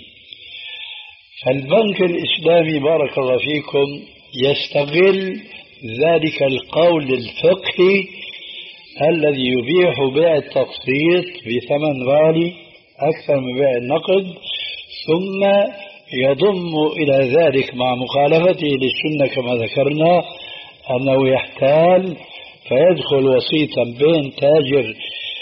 فالبنك الإسلامي بارك الله فيكم يستغل ذلك القول الفقهي الذي يبيح بيع التقسيط بثمن غالي أكثر من بيع النقد، ثم يضم إلى ذلك مع مخالفته للسنة كما ذكرنا أنه يحتال فيدخل وسيطا بين تاجر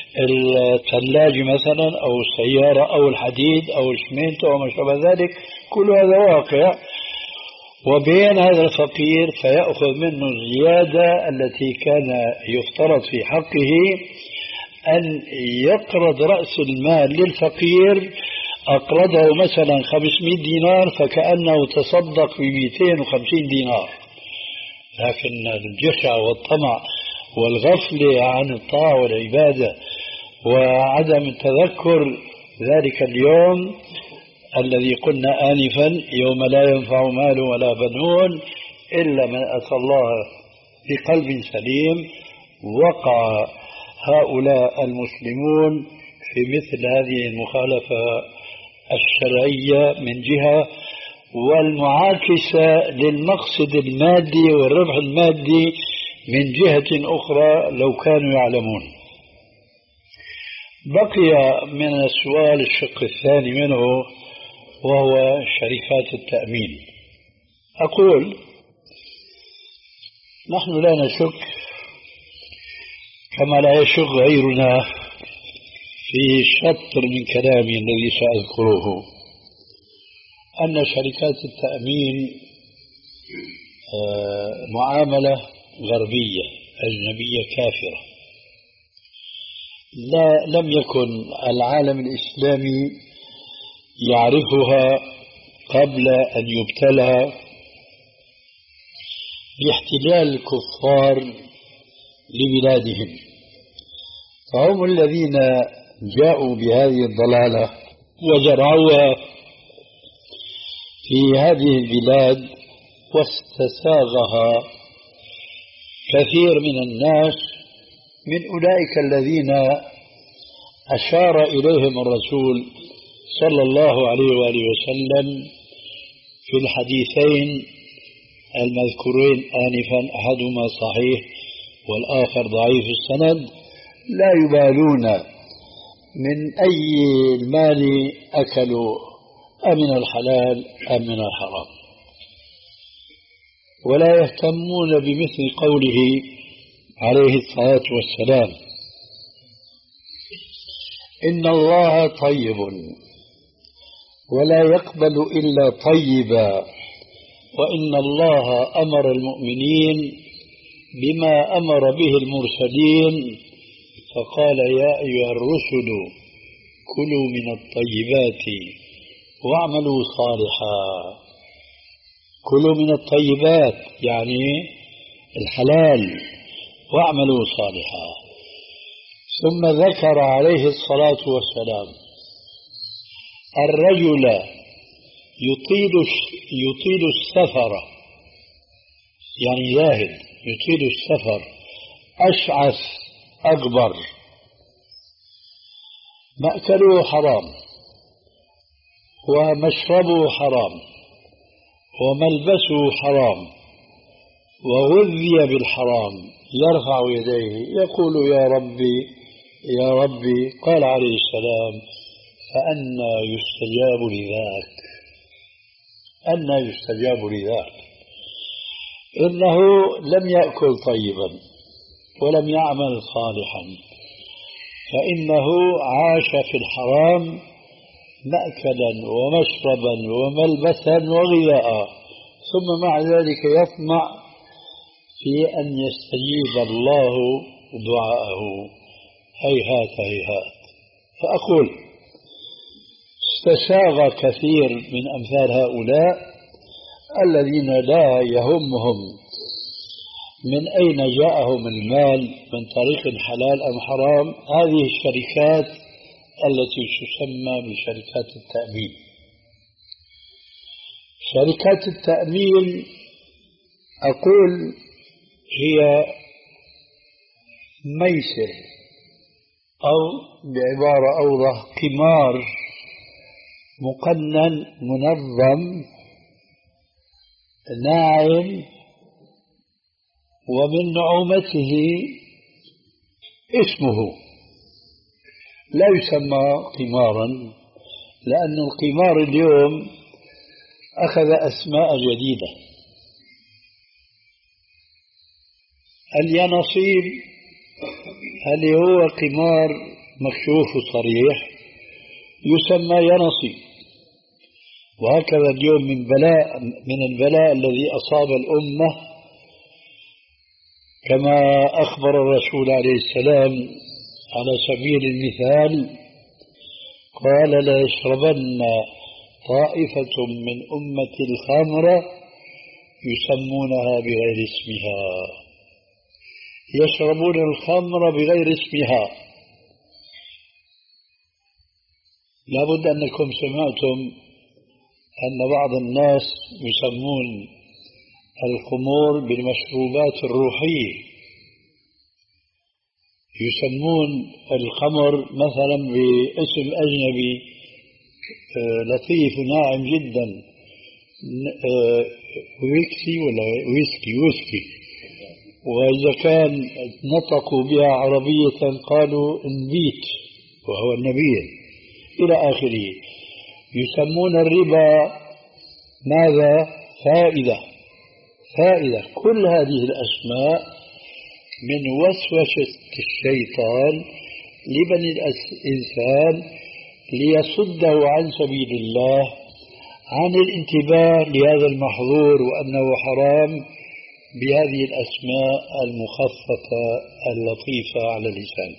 الثلاجة مثلا أو السيارة أو الحديد أو الشمينت أو ما شابه ذلك، كل هذا واقع، وبين هذا الفقير فيأخذ منه الزيادة التي كان يفترض في حقه أن يقرض رأس المال للفقير. أقرضه مثلا خمسمائة دينار فكأنه تصدق ب مئتين وخمسين دينار، لكن الجشع والطمع والغفلة عن الطاعة والعبادة وعدم التذكر ذلك اليوم الذي قلنا آنفا يوم لا ينفع مال ولا بنون إلا من أتى الله بقلب سليم، وقع هؤلاء المسلمون في مثل هذه المخالفة الشرعية من جهة، والمعاكسة للمقصد المادي والربح المادي من جهة أخرى لو كانوا يعلمون. بقي من السؤال الشق الثاني منه وهو شركات التأمين. أقول نحن لا نشك كما لا يشك غيرنا في شطر من كلامي الذي سأذكره أن شركات التأمين معاملة غربية أجنبية كافرة. لا لم يكن العالم الإسلامي يعرفها قبل أن يبتلى باحتلال الكفار لبلادهم، فهم الذين جاءوا بهذه الضلالة وزرعوها في هذه البلاد واستساغها كثير من الناس من أولئك الذين أشار إليهم الرسول صلى الله عليه وآله وسلم في الحديثين المذكورين آنفا، أحدهما صحيح والآخر ضعيف السند، لا يبالون من أي المال أكلوا أمن الحلال أم من الحرام، ولا يهتمون بمثل قوله عليه الصلاة والسلام: إن الله طيب ولا يقبل إلا طيبا، وإن الله أمر المؤمنين بما أمر به المرسلين، فقال يا أيها الرسل كلوا من الطيبات واعملوا صالحا. كلوا من الطيبات يعني الحلال، واعملوا صالحا. ثم ذكر عليه الصلاة والسلام الرجل يطيل يطيل السفر، يعني زاهد يطيل السفر، أشعث أكبر، مأكله حرام ومشربه حرام وملبسه حرام وغذي بالحرام، يرفع يديه يقول يا ربي يا ربي. قال عليه السلام فأنى يستجاب لذاك، أنى يستجاب لذاك؟ إنه لم يأكل طيبا ولم يعمل صالحا، فإنه عاش في الحرام مأكلا ومشربا وملبسا وغذاء، ثم مع ذلك يطمع في أن يستجيب الله دعاءه. هيهات هيهات. فأقول استساغ كثير من أمثال هؤلاء الذين لا يهمهم من أين جاءهم المال، من طريق حلال أم حرام، هذه الشركات التي تسمى بشركات التأمين. شركات التأمين أقول هي ميسر، أو بعبارة أوضح قمار مقنن منظم ناعم، ومن نعومته اسمه لا يسمى قمارا، لأن القمار اليوم أخذ أسماء جديدة. اليانصيب هل هو قمار مكشوف وصريح يسمى يانصيب، وهكذا اليوم من بلاء من البلاء الذي أصاب الأمة، كما أخبر الرسول عليه السلام على سبيل المثال قال لا يشربن طائفة من أمة الخمر يسمونها بغير اسمها، يشربون الخمر بغير اسمها. لابد أنكم سمعتم أن بعض الناس يسمون الخمور بالمشروبات الروحية، يسمون الخمر مثلا باسم أجنبي لطيف ناعم جدا، ويكسي ولا ويسكي ويسكي، وإذا كان نطقوا بها عربية قالوا انبيت وهو النبيل إلى آخره. يسمون الربا ماذا؟ فائدة. فائدة. كل هذه الأسماء من وسوسة الشيطان لبني الإنسان ليصده عن سبيل الله، عن الانتباه لهذا المحظور وأنه حرام بهذه الأسماء المخففة اللطيفة على اللسان.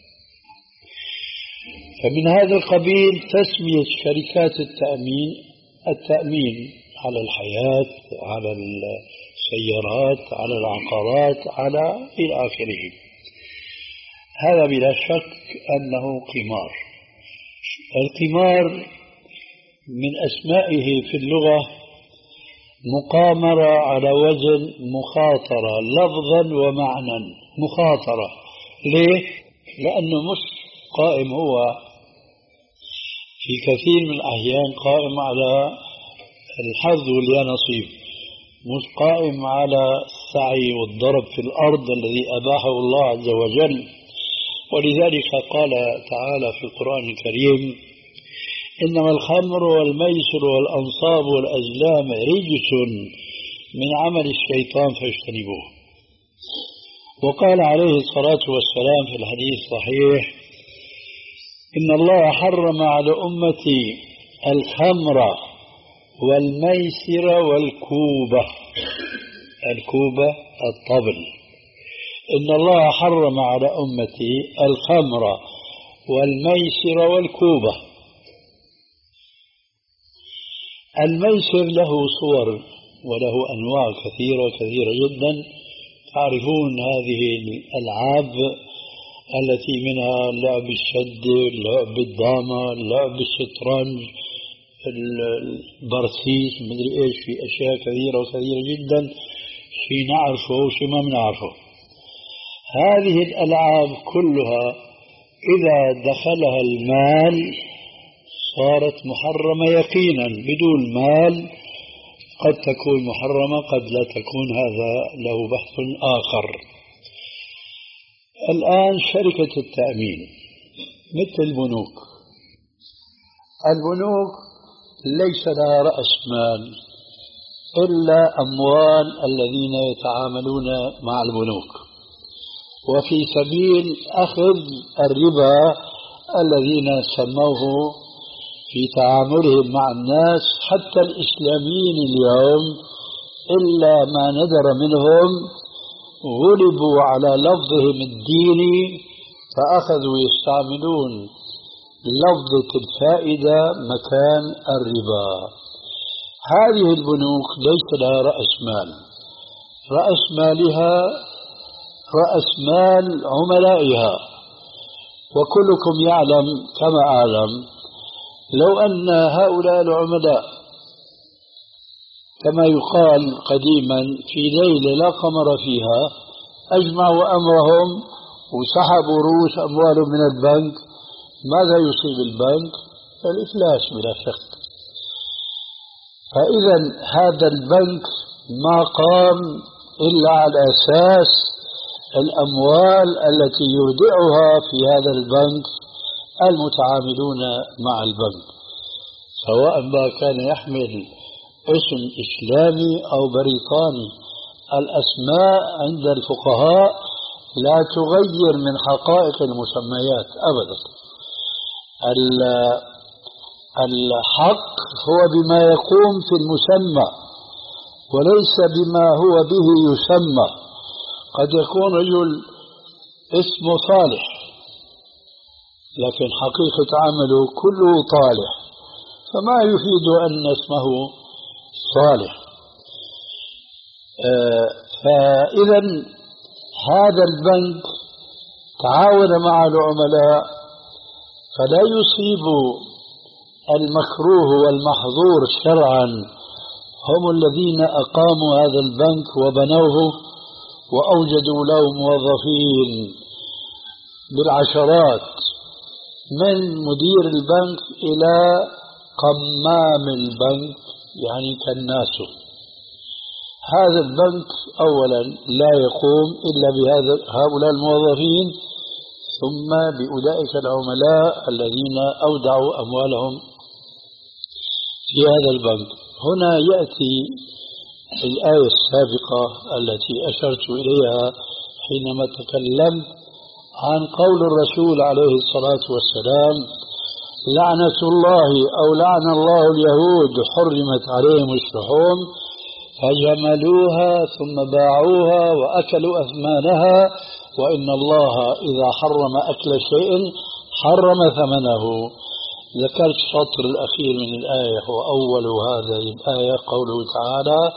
فمن هذا القبيل تسمية شركات التأمين التأمين على الحياة، على السيارات، على العقارات، على إلى آخره. هذا بلا شك أنه قمار. القمار من أسمائه في اللغة مقامرة على وزن مخاطرة لفظا ومعنى. مخاطرة ليه؟ لأنه مش قائم هو في كثير من الأحيان قائم على الحظ واليانصيب، مش قائم على السعي والضرب في الأرض الذي أباحه الله عز وجل. ولذلك قال تعالى في القرآن الكريم إنما الخمر والميسر والأنصاب والأزلام رجس من عمل الشيطان فاجتنبوه. وقال عليه الصلاة والسلام في الحديث الصحيح إن الله حرم على أمتي الخمر والميسر والكوبة. الكوبة الطبل. إن الله حرم على أمتي الخمر والميسر والكوبة. الميسر له صور وله أنواع كثيرة كثيرة جدا. تعرفون هذه الألعاب التي منها لعب الشد، لعب الدامة، لعب الشطرنج، البرسيس، مدري إيش، في أشياء كثيرة وكثيرة جدا، شيء نعرفه وشيء ما بنعرفه. هذه الألعاب كلها إذا دخلها المال صارت محرمة يقينا. بدون مال قد تكون محرمة، قد لا تكون، هذا له بحث آخر. الآن شركة التأمين مثل البنوك. البنوك ليس لها رأس مال إلا أموال الذين يتعاملون مع البنوك، وفي سبيل أخذ الربا الذين سموه في تعاملهم مع الناس. حتى الإسلاميين اليوم إلا ما ندر منهم غلبوا على لفظهم الديني فأخذوا يستعملون لفظة الفائدة مكان الربا. هذه البنوك ليس لها رأس مال، رأس مالها رأس مال عملائها. وكلكم يعلم كما أعلم لو أن هؤلاء العملاء كما يقال قديما في ليلة لا قمر فيها أجمعوا أمرهم وسحبوا رؤوس أموالهم من البنك، ماذا يصيب البنك؟ الإفلاس بلا شك. فإذا هذا البنك ما قام إلا على أساس الأموال التي يودعها في هذا البنك المتعاملون مع البنك، سواء ما كان يحمل اسم إسلامي أو بريطاني. الأسماء عند الفقهاء لا تغير من حقائق المسميات أبدا. الحق هو بما يقوم في المسمى وليس بما هو به يسمى. قد يكون رجل اسمه صالح لكن حقيقة عمله كله طالح، فما يفيد أن اسمه صالح. آه فإذا هذا البنك تعاون مع العملاء فلا يصيب المكروه والمحظور شرعا. هم الذين أقاموا هذا البنك وبنوه وأوجدوا له موظفين بالعشرات، من مدير البنك إلى قمام البنك يعني كالناسه. هذا البنك أولا لا يقوم إلا بهؤلاء الموظفين ثم بأولئك العملاء الذين أودعوا أموالهم في هذا البنك. هنا يأتي الآية السابقة التي أشرت إليها حينما تكلمت عن قول الرسول عليه الصلاة والسلام: لعنة الله أو لعن الله اليهود حرمت عليهم الشحوم فجملوها ثم باعوها وأكلوا أثمانها وإن الله إذا حرم أكل شيء حرم ثمنه. ذكرت السطر الأخير من الآية وأول هذه الآية قوله تعالى: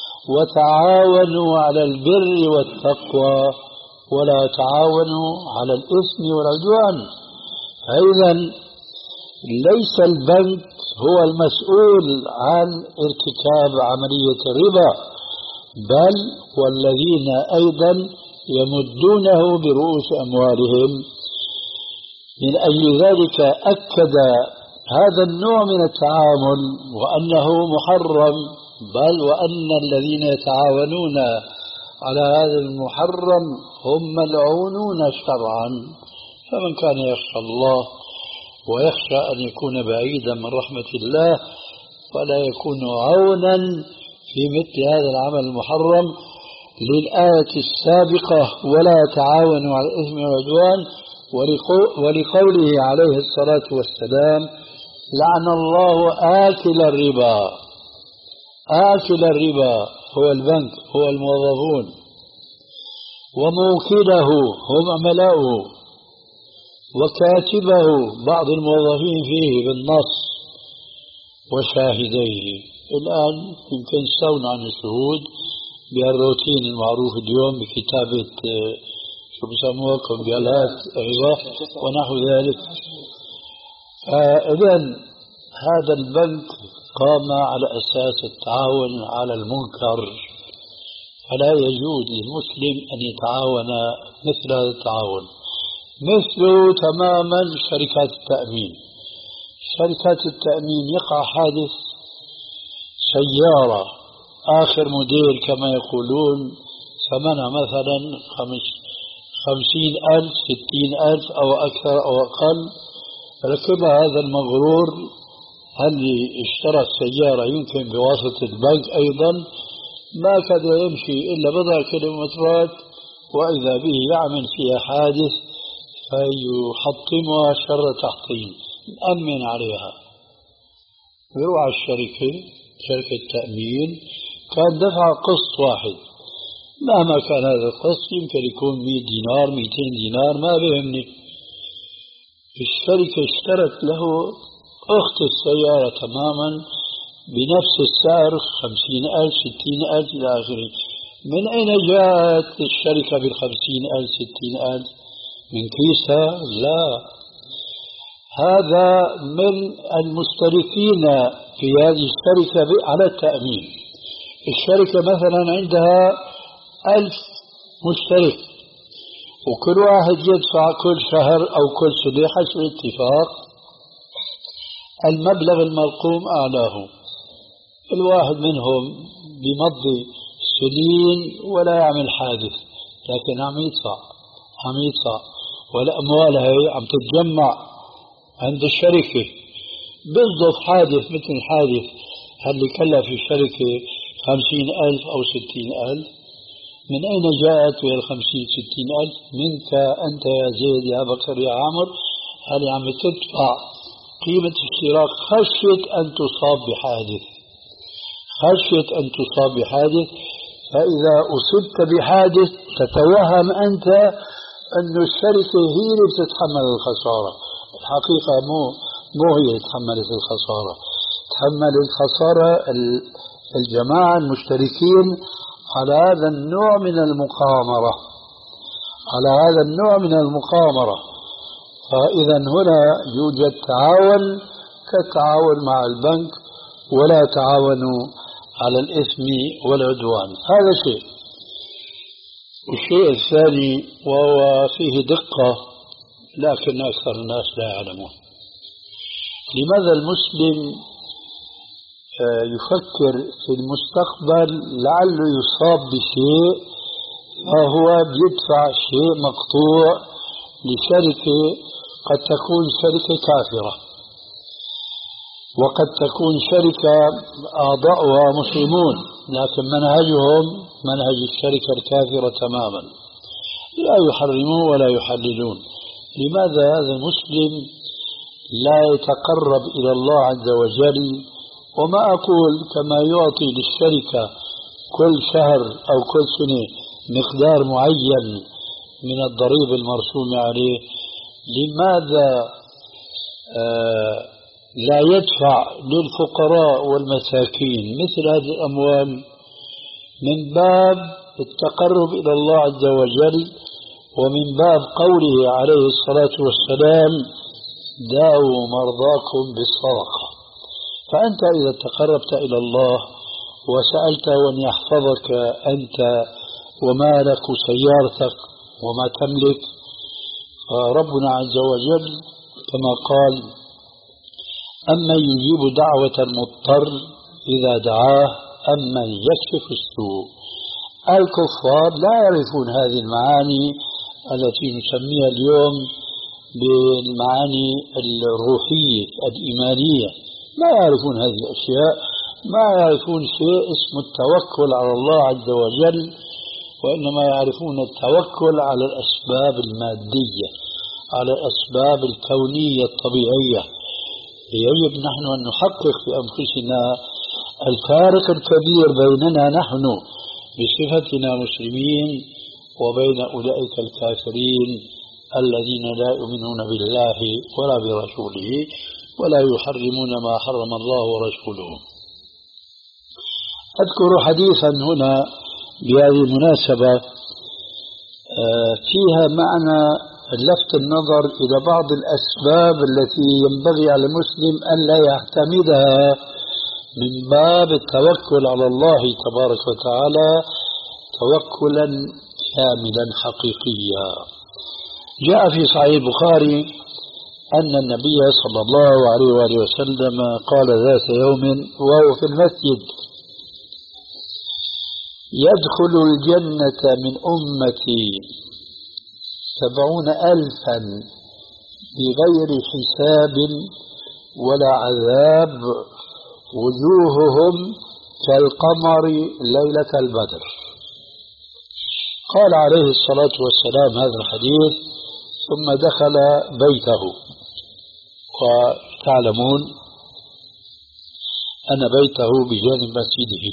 وتعاونوا على البر والتقوى ولا تعاونوا على الإثم والعدوان. فإذا ليس البنك هو المسؤول عن ارتكاب عملية الربا، بل والذين أيضا يمدونه برؤوس أموالهم. من أجل ذلك أكد هذا النوع من التعامل وأنه محرم، بل وأن الذين يتعاونون على هذا المحرم هم ملعونون شرعا. فمن كان يخشى الله ويخشى أن يكون بعيدا من رحمة الله فلا يكون عونا في مثل هذا العمل المحرم. للآية السابقة: ولا تعاونوا على الإثم والعدوان، ولقوله عليه الصلاة والسلام لعن الله آكل الربا. آكل الربا هو البنك، هو الموظفون، وموكله هم عملاؤه، وكاتبه بعض الموظفين فيه بالنص، وشاهديه. الآن يمكن استغنوا عن الشهود بهالروتين المعروف اليوم بكتابة شو بسموها كمبيالات ربا ونحو ذلك. فإذن هذا البنك قام على أساس التعاون على المنكر، فلا يجوز للمسلم أن يتعاون مثل هذا التعاون. مثله تماما شركات التأمين. شركات التأمين يقع حادث سيارة آخر موديل كما يقولون ثمنها مثلا خمسين ألف ستين ألف أو أكثر أو أقل، ركبها هذا المغرور اللي اشترى السيارة يمكن بواسطة البنك أيضا، ما كاد يمشي إلا بضع كيلومترات وإذا به يعمل فيها حادث فيحطمها شر تحطيم، نأمن عليها. يروح على الشركة، شركة تأمين، كان دفع قسط واحد، مهما كان هذا القسط يمكن يكون مئة دينار مئتين دينار ما بيهمني. الشركة اشترت له أخت السيارة تماما بنفس السعر خمسين ألف ستين ألف إلى آخره. من أين جاءت الشركة بالخمسين ألف ستين ألف؟ من كيسها؟ لا، هذا من المشتركين في هذه الشركة على التأمين. الشركة مثلا عندها ألف مشترك، وكل واحد يدفع كل شهر أو كل سنة حسب الاتفاق المبلغ المرقوم أعلاه. الواحد منهم بمضي سنين ولا يعمل حادث، لكن عم يدفع عم يدفع والأموال هي عم تتجمع عند الشركة. بيصدف حادث مثل الحادث اللي كلف الشركة خمسين ألف أو ستين ألف. من أين جاءت هي الخمسين ستين ألف؟ منك أنت يا زيد يا بكر يا عمر، هل عم تدفع قيمة اشتراك خشية أن تصاب بحادث، خشية أن تصاب بحادث. فإذا أصبت بحادث تتوهم أنت أن الشركة هي اللي بتتحمل الخسارة. الحقيقة مو مو هي تحملت الخسارة، تحمل الخسارة الجماعة المشتركين على هذا النوع من المقامرة، على هذا النوع من المقامرة. فإذا هنا يوجد تعاون كالتعاون مع البنك، ولا تعاونوا على الإثم والعدوان. هذا شيء. الشيء الثاني وهو فيه دقة لكن أكثر الناس لا يعلمون. لماذا المسلم يفكر في المستقبل لعله يصاب بشيء فهو بيدفع شيء مقطوع لشركة قد تكون شركة كافرة، وقد تكون شركة أعضاؤها مسلمون لكن منهجهم منهج الشركة الكافرة تماما، لا يحرمون ولا يحللون. لماذا هذا المسلم لا يتقرب إلى الله عز وجل؟ وما أقول كما يعطي للشركة كل شهر أو كل سنة مقدار معين من الضريبة المرسومة عليه، لماذا آه لا يدفع للفقراء والمساكين مثل هذه الأموال من باب التقرب إلى الله عز وجل، ومن باب قوله عليه الصلاة والسلام داووا مرضاكم بالصدقة. فأنت إذا تقربت إلى الله وسألت أن يحفظك أنت ومالك وسيارتك وما تملك، فربنا عز وجل كما قال أمن يجيب دعوة المضطر إذا دعاه أمن يكشف السوء. الكفار لا يعرفون هذه المعاني التي نسميها اليوم بالمعاني الروحية الإيمانية، ما يعرفون هذه الأشياء، ما يعرفون شيء اسمه التوكل على الله عز وجل، وإنما يعرفون التوكل على الأسباب المادية. على الأسباب الكونية الطبيعية. يجب نحن أن نحقق في أنفسنا الفارق الكبير بيننا نحن بصفتنا مسلمين وبين أولئك الكافرين الذين لا يؤمنون بالله ولا برسوله ولا يحرمون ما حرم الله ورسوله. أذكر حديثا هنا بهذه المناسبة فيها معنى لفت النظر إلى بعض الأسباب التي ينبغي على المسلم أن لا يعتمدها من باب التوكل على الله تبارك وتعالى توكلا كاملا حقيقيا. جاء في صحيح البخاري أن النبي صلى الله عليه وآله وسلم قال ذات يوم وهو في المسجد: يدخل الجنة من أمتي سبعون ألفا بغير حساب ولا عذاب وجوههم كالقمر ليلة البدر. قال عليه الصلاة والسلام هذا الحديث ثم دخل بيته، وتعلمون أن بيته بجانب مسجده،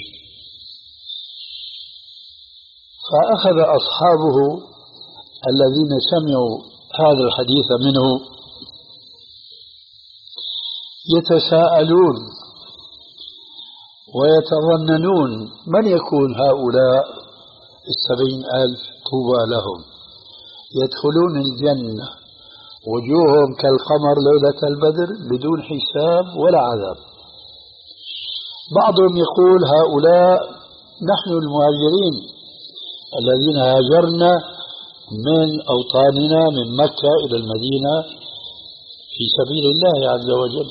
فأخذ أصحابه الذين سمعوا هذا الحديث منه يتساءلون ويتظننون من يكون هؤلاء السبعين ألف طوبى لهم يدخلون الجنة وجوههم كالقمر ليلة البدر بدون حساب ولا عذاب. بعضهم يقول هؤلاء نحن المهاجرين الذين هاجرنا من أوطاننا من مكة إلى المدينة في سبيل الله عز وجل.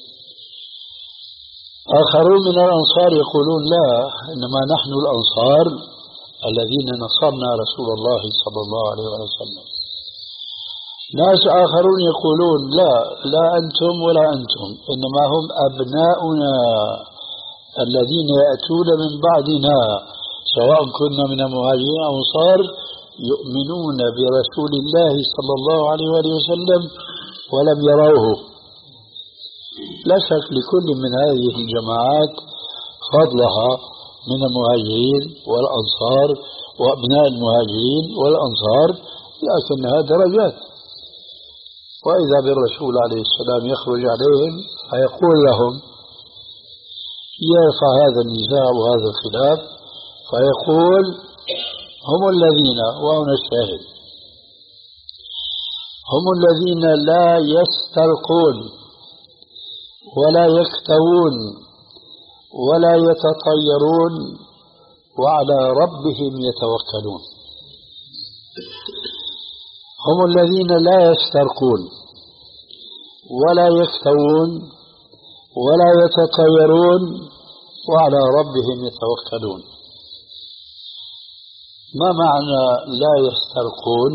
آخرون من الأنصار يقولون لا، إنما نحن الأنصار الذين نصرنا رسول الله صلى الله عليه وسلم. ناس آخرون يقولون لا لا أنتم ولا أنتم، إنما هم أبناؤنا الذين يأتون من بعدنا سواء كنا من المهاجرين أو أنصار يؤمنون برسول الله صلى الله عليه وسلم ولم يروه. لا شك لكل من هذه الجماعات فضلها من المهاجرين والأنصار وأبناء المهاجرين والأنصار، لكنها درجات. وإذا بالرسول عليه السلام يخرج عليهم فيقول لهم، يرفع هذا النزاع وهذا الخلاف فيقول هم الذين، وهنا الشاهد، هم الذين لا يسترقون ولا يكتوون ولا يتطيرون وعلى ربهم يتوكلون. هم الذين لا يسترقون ولا يكتوون ولا يتطيرون وعلى ربهم يتوكلون. ما معنى لا يسترقون؟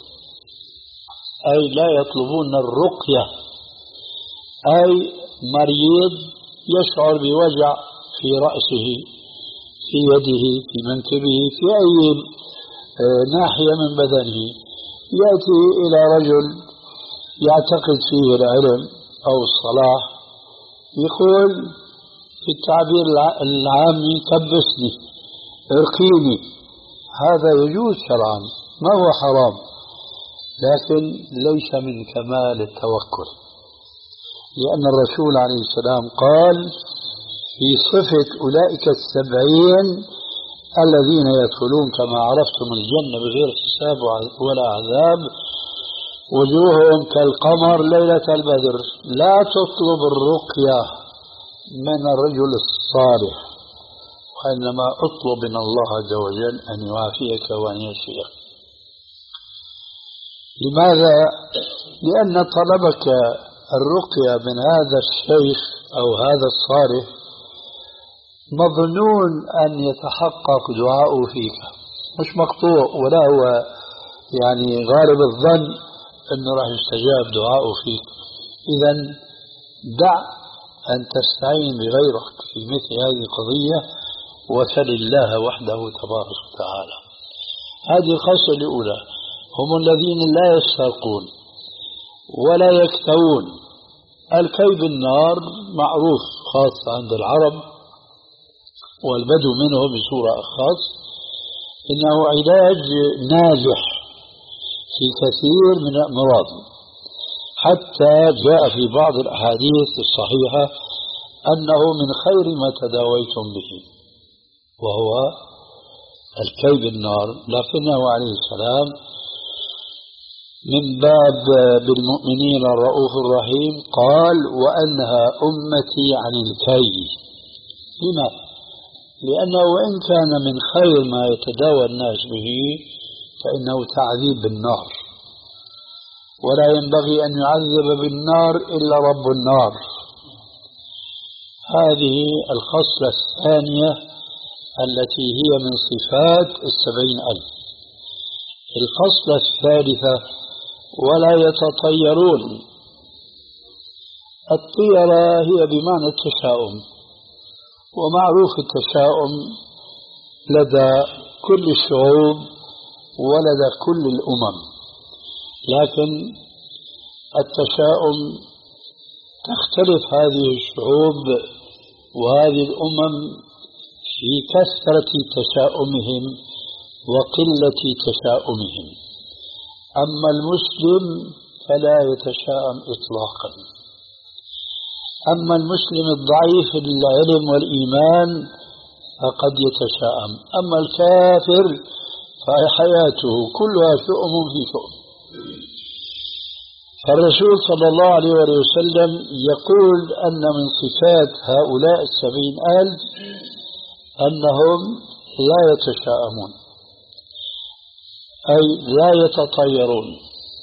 أي لا يطلبون الرقية، أي مريض يشعر بوجع في رأسه في يده في منكبه في أي ناحية من بدنه، يأتي إلى رجل يعتقد فيه العلم أو الصلاح يقول في التعبير العامي كبسني ارقيني. هذا يجوز شرعا ما هو حرام، لكن ليس من كمال التوكل، لأن الرسول عليه السلام قال في صفة أولئك السبعين الذين يدخلون كما عرفتم الجنة بغير حساب ولا عذاب وجوههم كالقمر ليلة البدر. لا تطلب الرقية من الرجل الصالح، وإنما اطلب من الله عز وجل أن يعافيك وأن يشفيك. لماذا؟ لأن طلبك الرقية من هذا الشيخ أو هذا الصالح مظنون أن يتحقق دعاؤه فيك، مش مقطوع، ولا هو يعني غالب الظن أنه راح يستجاب دعاؤه فيك. إذن دع أن تستعين بغيرك في مثل هذه القضية وسل الله وحده تبارك وتعالى. هذه الخاصة الأولى، هم الذين لا يسترقون ولا يكتوون. الكي بالنار معروف خاص عند العرب والبدو منه بصورة خاص، إنه علاج ناجح في كثير من الأمراض، حتى جاء في بعض الأحاديث الصحيحة أنه من خير ما تداويتم به، وهو الكي بالنار. لكنه عليه السلام من باب بالمؤمنين الرؤوف الرحيم قال وأنهى أمتي عن الكي. لماذا؟ لأنه وإن كان من خير ما يتداوى الناس به فإنه تعذيب بالنار، ولا ينبغي أن يعذب بالنار إلا رب النار. هذه الخصلة الثانية التي هي من صفات السبعين ألف. الخصلة الثالثة ولا يتطيرون. الطيرة هي بمعنى التشاؤم، ومعروف التشاؤم لدى كل الشعوب ولدى كل الأمم، لكن التشاؤم تختلف هذه الشعوب وهذه الأمم في كثرة تشاؤمهم وقلة تشاؤمهم. أما المسلم فلا يتشاءم إطلاقا. أما المسلم الضعيف العلم والإيمان فقد يتشاءم، أما الكافر فحياته كلها شؤم في شؤم. فالرسول صلى الله عليه وسلم يقول أن من صفات هؤلاء السبعين ألف أنهم لا يتشاءمون، أي لا يتطيرون.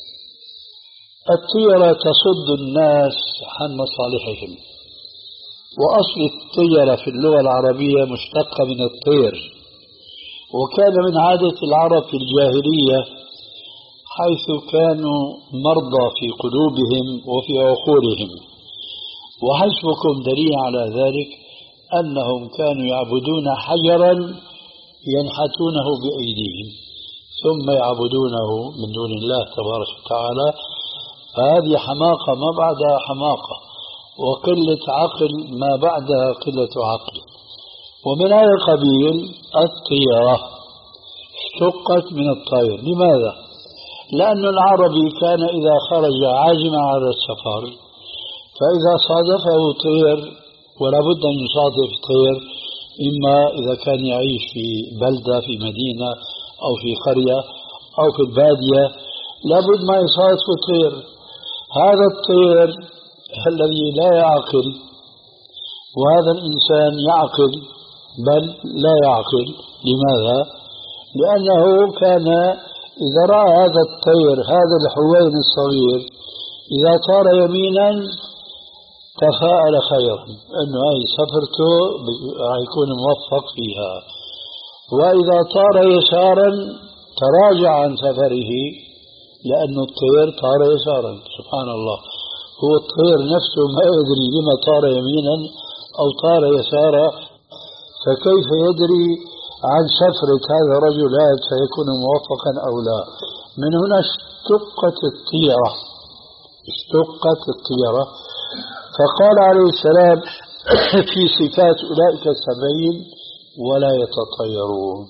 الطيرة تصد الناس عن مصالحهم، وأصل الطيرة في اللغة العربية مشتقة من الطير، وكان من عادة العرب في الجاهلية حيث كانوا مرضى في قلوبهم وفي عقولهم. وحسبكم دليل على ذلك أنهم كانوا يعبدون حجرا ينحتونه بأيديهم ثم يعبدونه من دون الله تبارك وتعالى. فهذه حماقة ما بعدها حماقة، وقلة عقل ما بعدها قلة عقل. ومن هذا القبيل الطيرة اشتقت من الطير. لماذا؟ لأن العربي كان إذا خرج عازما على السفر فإذا صادفه طير، ولا بد أن يصادف طير، إما إذا كان يعيش في بلدة في مدينة أو في قرية أو في البادية لابد ما يصادف طير. هذا الطير الذي لا يعقل، وهذا الإنسان يعقل بل لا يعقل. لماذا؟ لأنه كان إذا رأى هذا الطير هذا الحوين الصغير إذا طار يمينا تفاءل خيرا أنه هاي سفرته راح يكون موفق فيها، وإذا طار يسارا تراجع عن سفره لأن الطير طار يسارا. سبحان الله، هو الطير نفسه ما يدري لما طار يمينا أو طار يسارا، فكيف يدري عن سفرة هذا الرجل هل سيكون موفقا أو لا؟ من هنا اشتقت الطيرة، اشتقت الطيرة. فقال عليه السلام في صفات أولئك السبعين ولا يتطيرون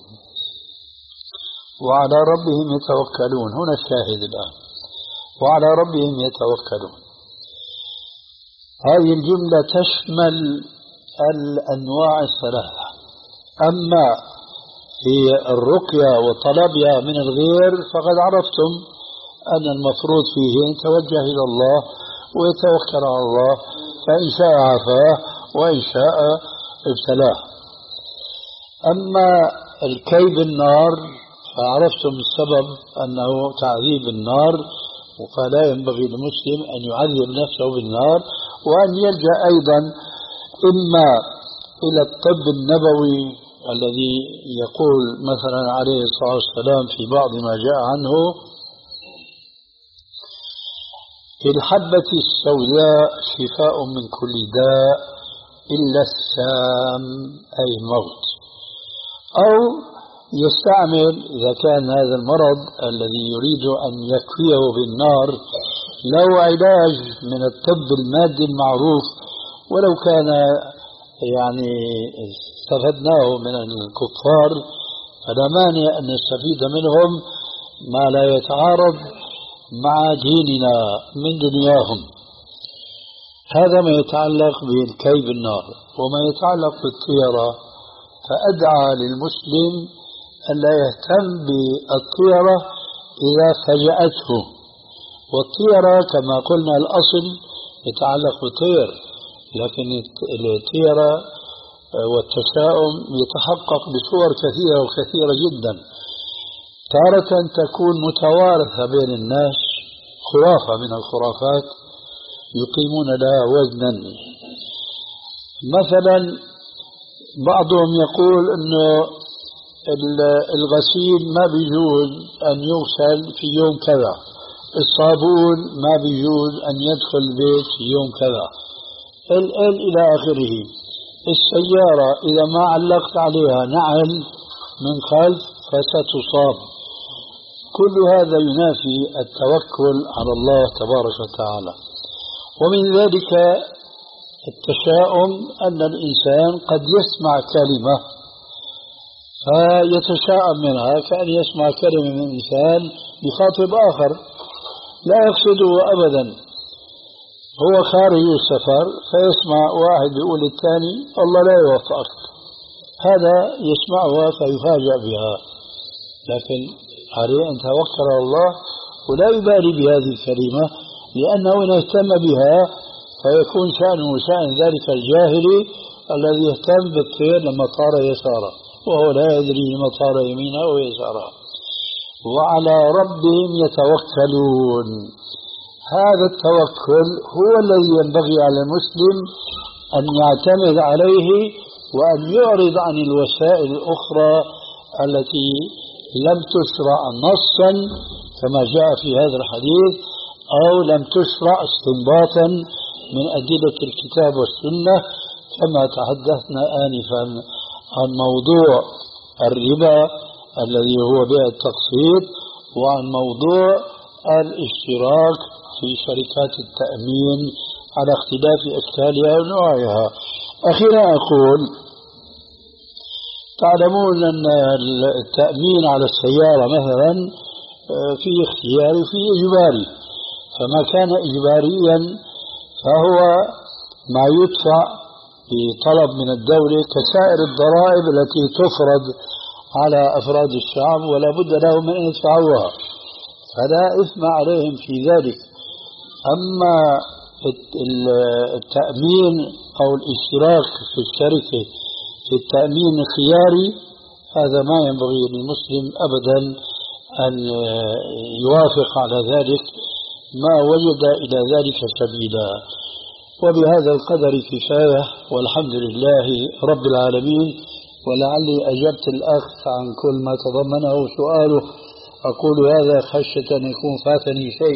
وعلى ربهم يتوكلون. هنا الشاهد الآن، وعلى ربهم يتوكلون. هذه الجملة تشمل الأنواع الثلاثة. أما في الرقية وطلبها من الغير فقد عرفتم أن المفروض فيه أن يتوجه إلى الله ويتوكل على الله، فإن شاء عافاه وإن شاء ابتلاه. أما الكي بالنار فعرفتم السبب أنه تعذيب النار، فلا ينبغي للمسلم أن يعذب نفسه بالنار، وأن يلجأ أيضا إما إلى الطب النبوي الذي يقول مثلا عليه الصلاة والسلام في بعض ما جاء عنه الحبة السوداء شفاء من كل داء إلا السام أي الموت، أو يستعمل إذا كان هذا المرض الذي يريد أن يكفيه بالنار له علاج من الطب المادي المعروف، ولو كان يعني استفدناه من الكفار فلا مانع أن نستفيد منهم ما لا يتعارض مع ديننا من دنياهم. هذا ما يتعلق بالكي بالنار. وما يتعلق بالطيرة فأدعى للمسلم أن لا يهتم بالطيرة إذا فجأته. والطيرة كما قلنا الأصل يتعلق بالطير، لكن الطيرة والتشاؤم يتحقق بصور كثيرة وكثيرة جدا. تارة تكون متوارثة بين الناس، خرافة من الخرافات يقيمون لها وزنا. مثلا بعضهم يقول أنه الغسيل ما بيجوز أن يغسل في يوم كذا، الصابون ما بيجوز أن يدخل البيت في يوم كذا، ال ال إلى آخره. السيارة إذا ما علقت عليها نعل من خلف فستصاب. كل هذا ينافي التوكل على الله تبارك وتعالى. ومن ذلك التشاؤم، أن الإنسان قد يسمع كلمة فيتشاءم منها، كأن يسمع كلمة من إنسان يخاطب آخر لا يقصده أبدا، هو خارج السفر فيسمع واحد يقول للثاني الله لا يوفقك، هذا يسمعها فيفاجأ بها، لكن عليه أن توكل على الله ولا يبالي بهذه الكلمة، لأنه إن اهتم بها فيكون شأنه شأن ذلك الجاهلي الذي يهتم بالطير لما طار يساره وهو لا يدري لما طار يمينه أو يساره. وعلى ربهم يتوكلون. هذا التوكل هو الذي ينبغي على المسلم أن يعتمد عليه وأن يعرض عن الوسائل الأخرى التي لم تشرع نصا كما جاء في هذا الحديث، أو لم تشرع استنباطا من أدلة الكتاب والسنة، كما تحدثنا آنفا عن موضوع الربا الذي هو بيع التقسيط، وعن موضوع الاشتراك في شركات التأمين على اختلاف أشكالها ونوعها. أخيرا أقول، تعلمون أن التأمين على السيارة مثلا في اختياري وفي إجباري، فما كان إجباريا فهو ما يدفع بطلب من الدولة كسائر الضرائب التي تفرض على أفراد الشعب ولا بد لهم من أن يدفعوها، فلا إثم عليهم في ذلك. أما التأمين أو الاشتراك في الشركة في التأمين الخياري هذا ما ينبغي للمسلم أبدا أن يوافق على ذلك ما وجد إلى ذلك سبيلا. وبهذا القدر كفاية، والحمد لله رب العالمين. ولعلي أجبت الأخ عن كل ما تضمنه سؤاله. أقول هذا خشية أن يكون فاتني شيء،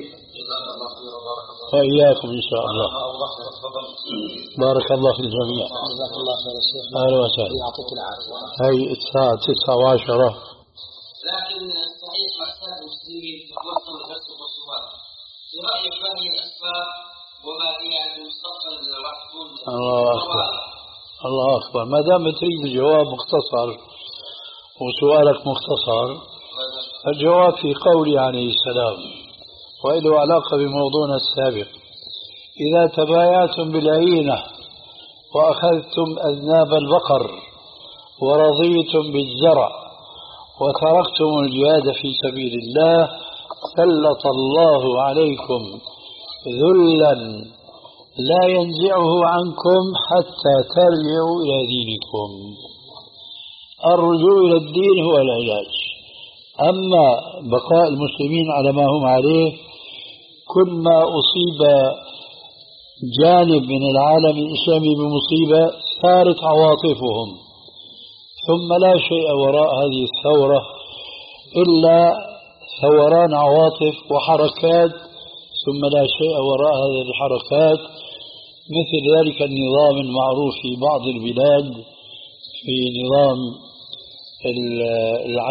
وإياكم إن شاء الله. بارك الله في الجميع. أهلا وسهلا. يعطيك العافية. هي الساعة تسعة وعشرة. لكن صحيح مأساة المسلمين تتوصل بس والصور. في رأيك ما هي الأسباب وما هي المستقبل من راح تكون؟ الله أكبر. الله أكبر. ما دام تريد الجواب مختصر وسؤالك مختصر، الجواب في قولي عليه السلام، وإله علاقة بموضوعنا السابق: إذا تبايعتم بالعينة وأخذتم أذناب البقر ورضيتم بالزرع وتركتم الجهاد في سبيل الله سلط الله عليكم ذلا لا ينزعه عنكم حتى ترجعوا إلى دينكم. الرجوع إلى الدين هو العلاج. أما بقاء المسلمين على ما هم عليه، كل ما أصيب جانب من العالم الإسلامي بمصيبة سارت عواطفهم، ثم لا شيء وراء هذه الثورة إلا ثوران عواطف وحركات، ثم لا شيء وراء هذه الحركات مثل ذلك النظام المعروف في بعض البلاد، في نظام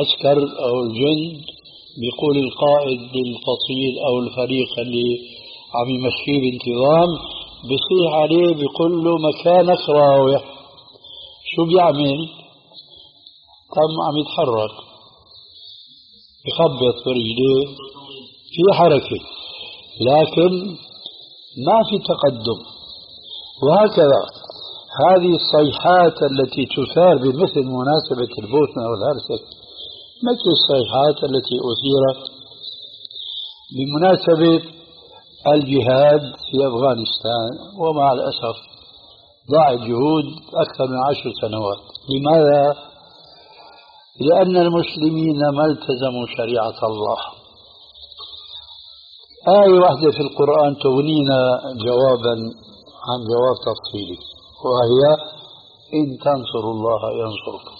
العسكر أو الجند، بيقول القائد للفصيل أو الفريق اللي عم يمشيه بانتظام، بصيح عليه بيقول له مكانك راوح. شو بيعمل؟ قام عم يتحرك، يخبط برجليه، في حركة لكن ما في تقدم. وهكذا هذه الصيحات التي تثار بمثل مناسبة البوسنة والهرسك مثل الصيحات التي أثيرت بمناسبة الجهاد في أفغانستان، ومع الأسف ضاعت جهود أكثر من عشر سنوات. لماذا؟ لأن المسلمين ما التزموا شريعة الله. آية واحدة في القرآن تغنينا جوابا عن جواب تفصيلي، وهي إن تنصروا الله ينصركم.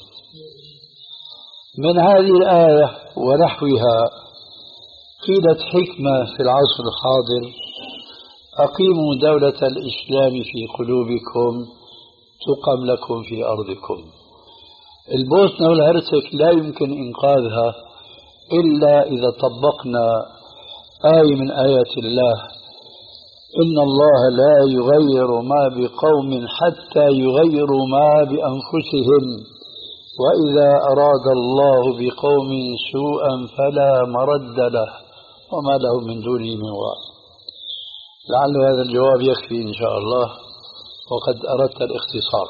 من هذه الآية ونحوها قيلت حكمة في العصر الحاضر: أقيموا دولة الإسلام في قلوبكم تقم لكم في أرضكم. البوسنة والهرسك لا يمكن إنقاذها إلا إذا طبقنا آية من آيات الله: إن الله لا يغير ما بقوم حتى يغيروا ما بأنفسهم، وإذا أراد الله بقوم سوءا فلا مرد له وما له من دونه من واق. لعل هذا الجواب يكفي إن شاء الله، وقد أردت الاختصار.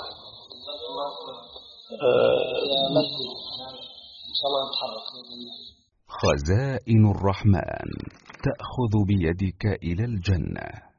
خزائن الرحمن تأخذ بيدك إلى الجنة.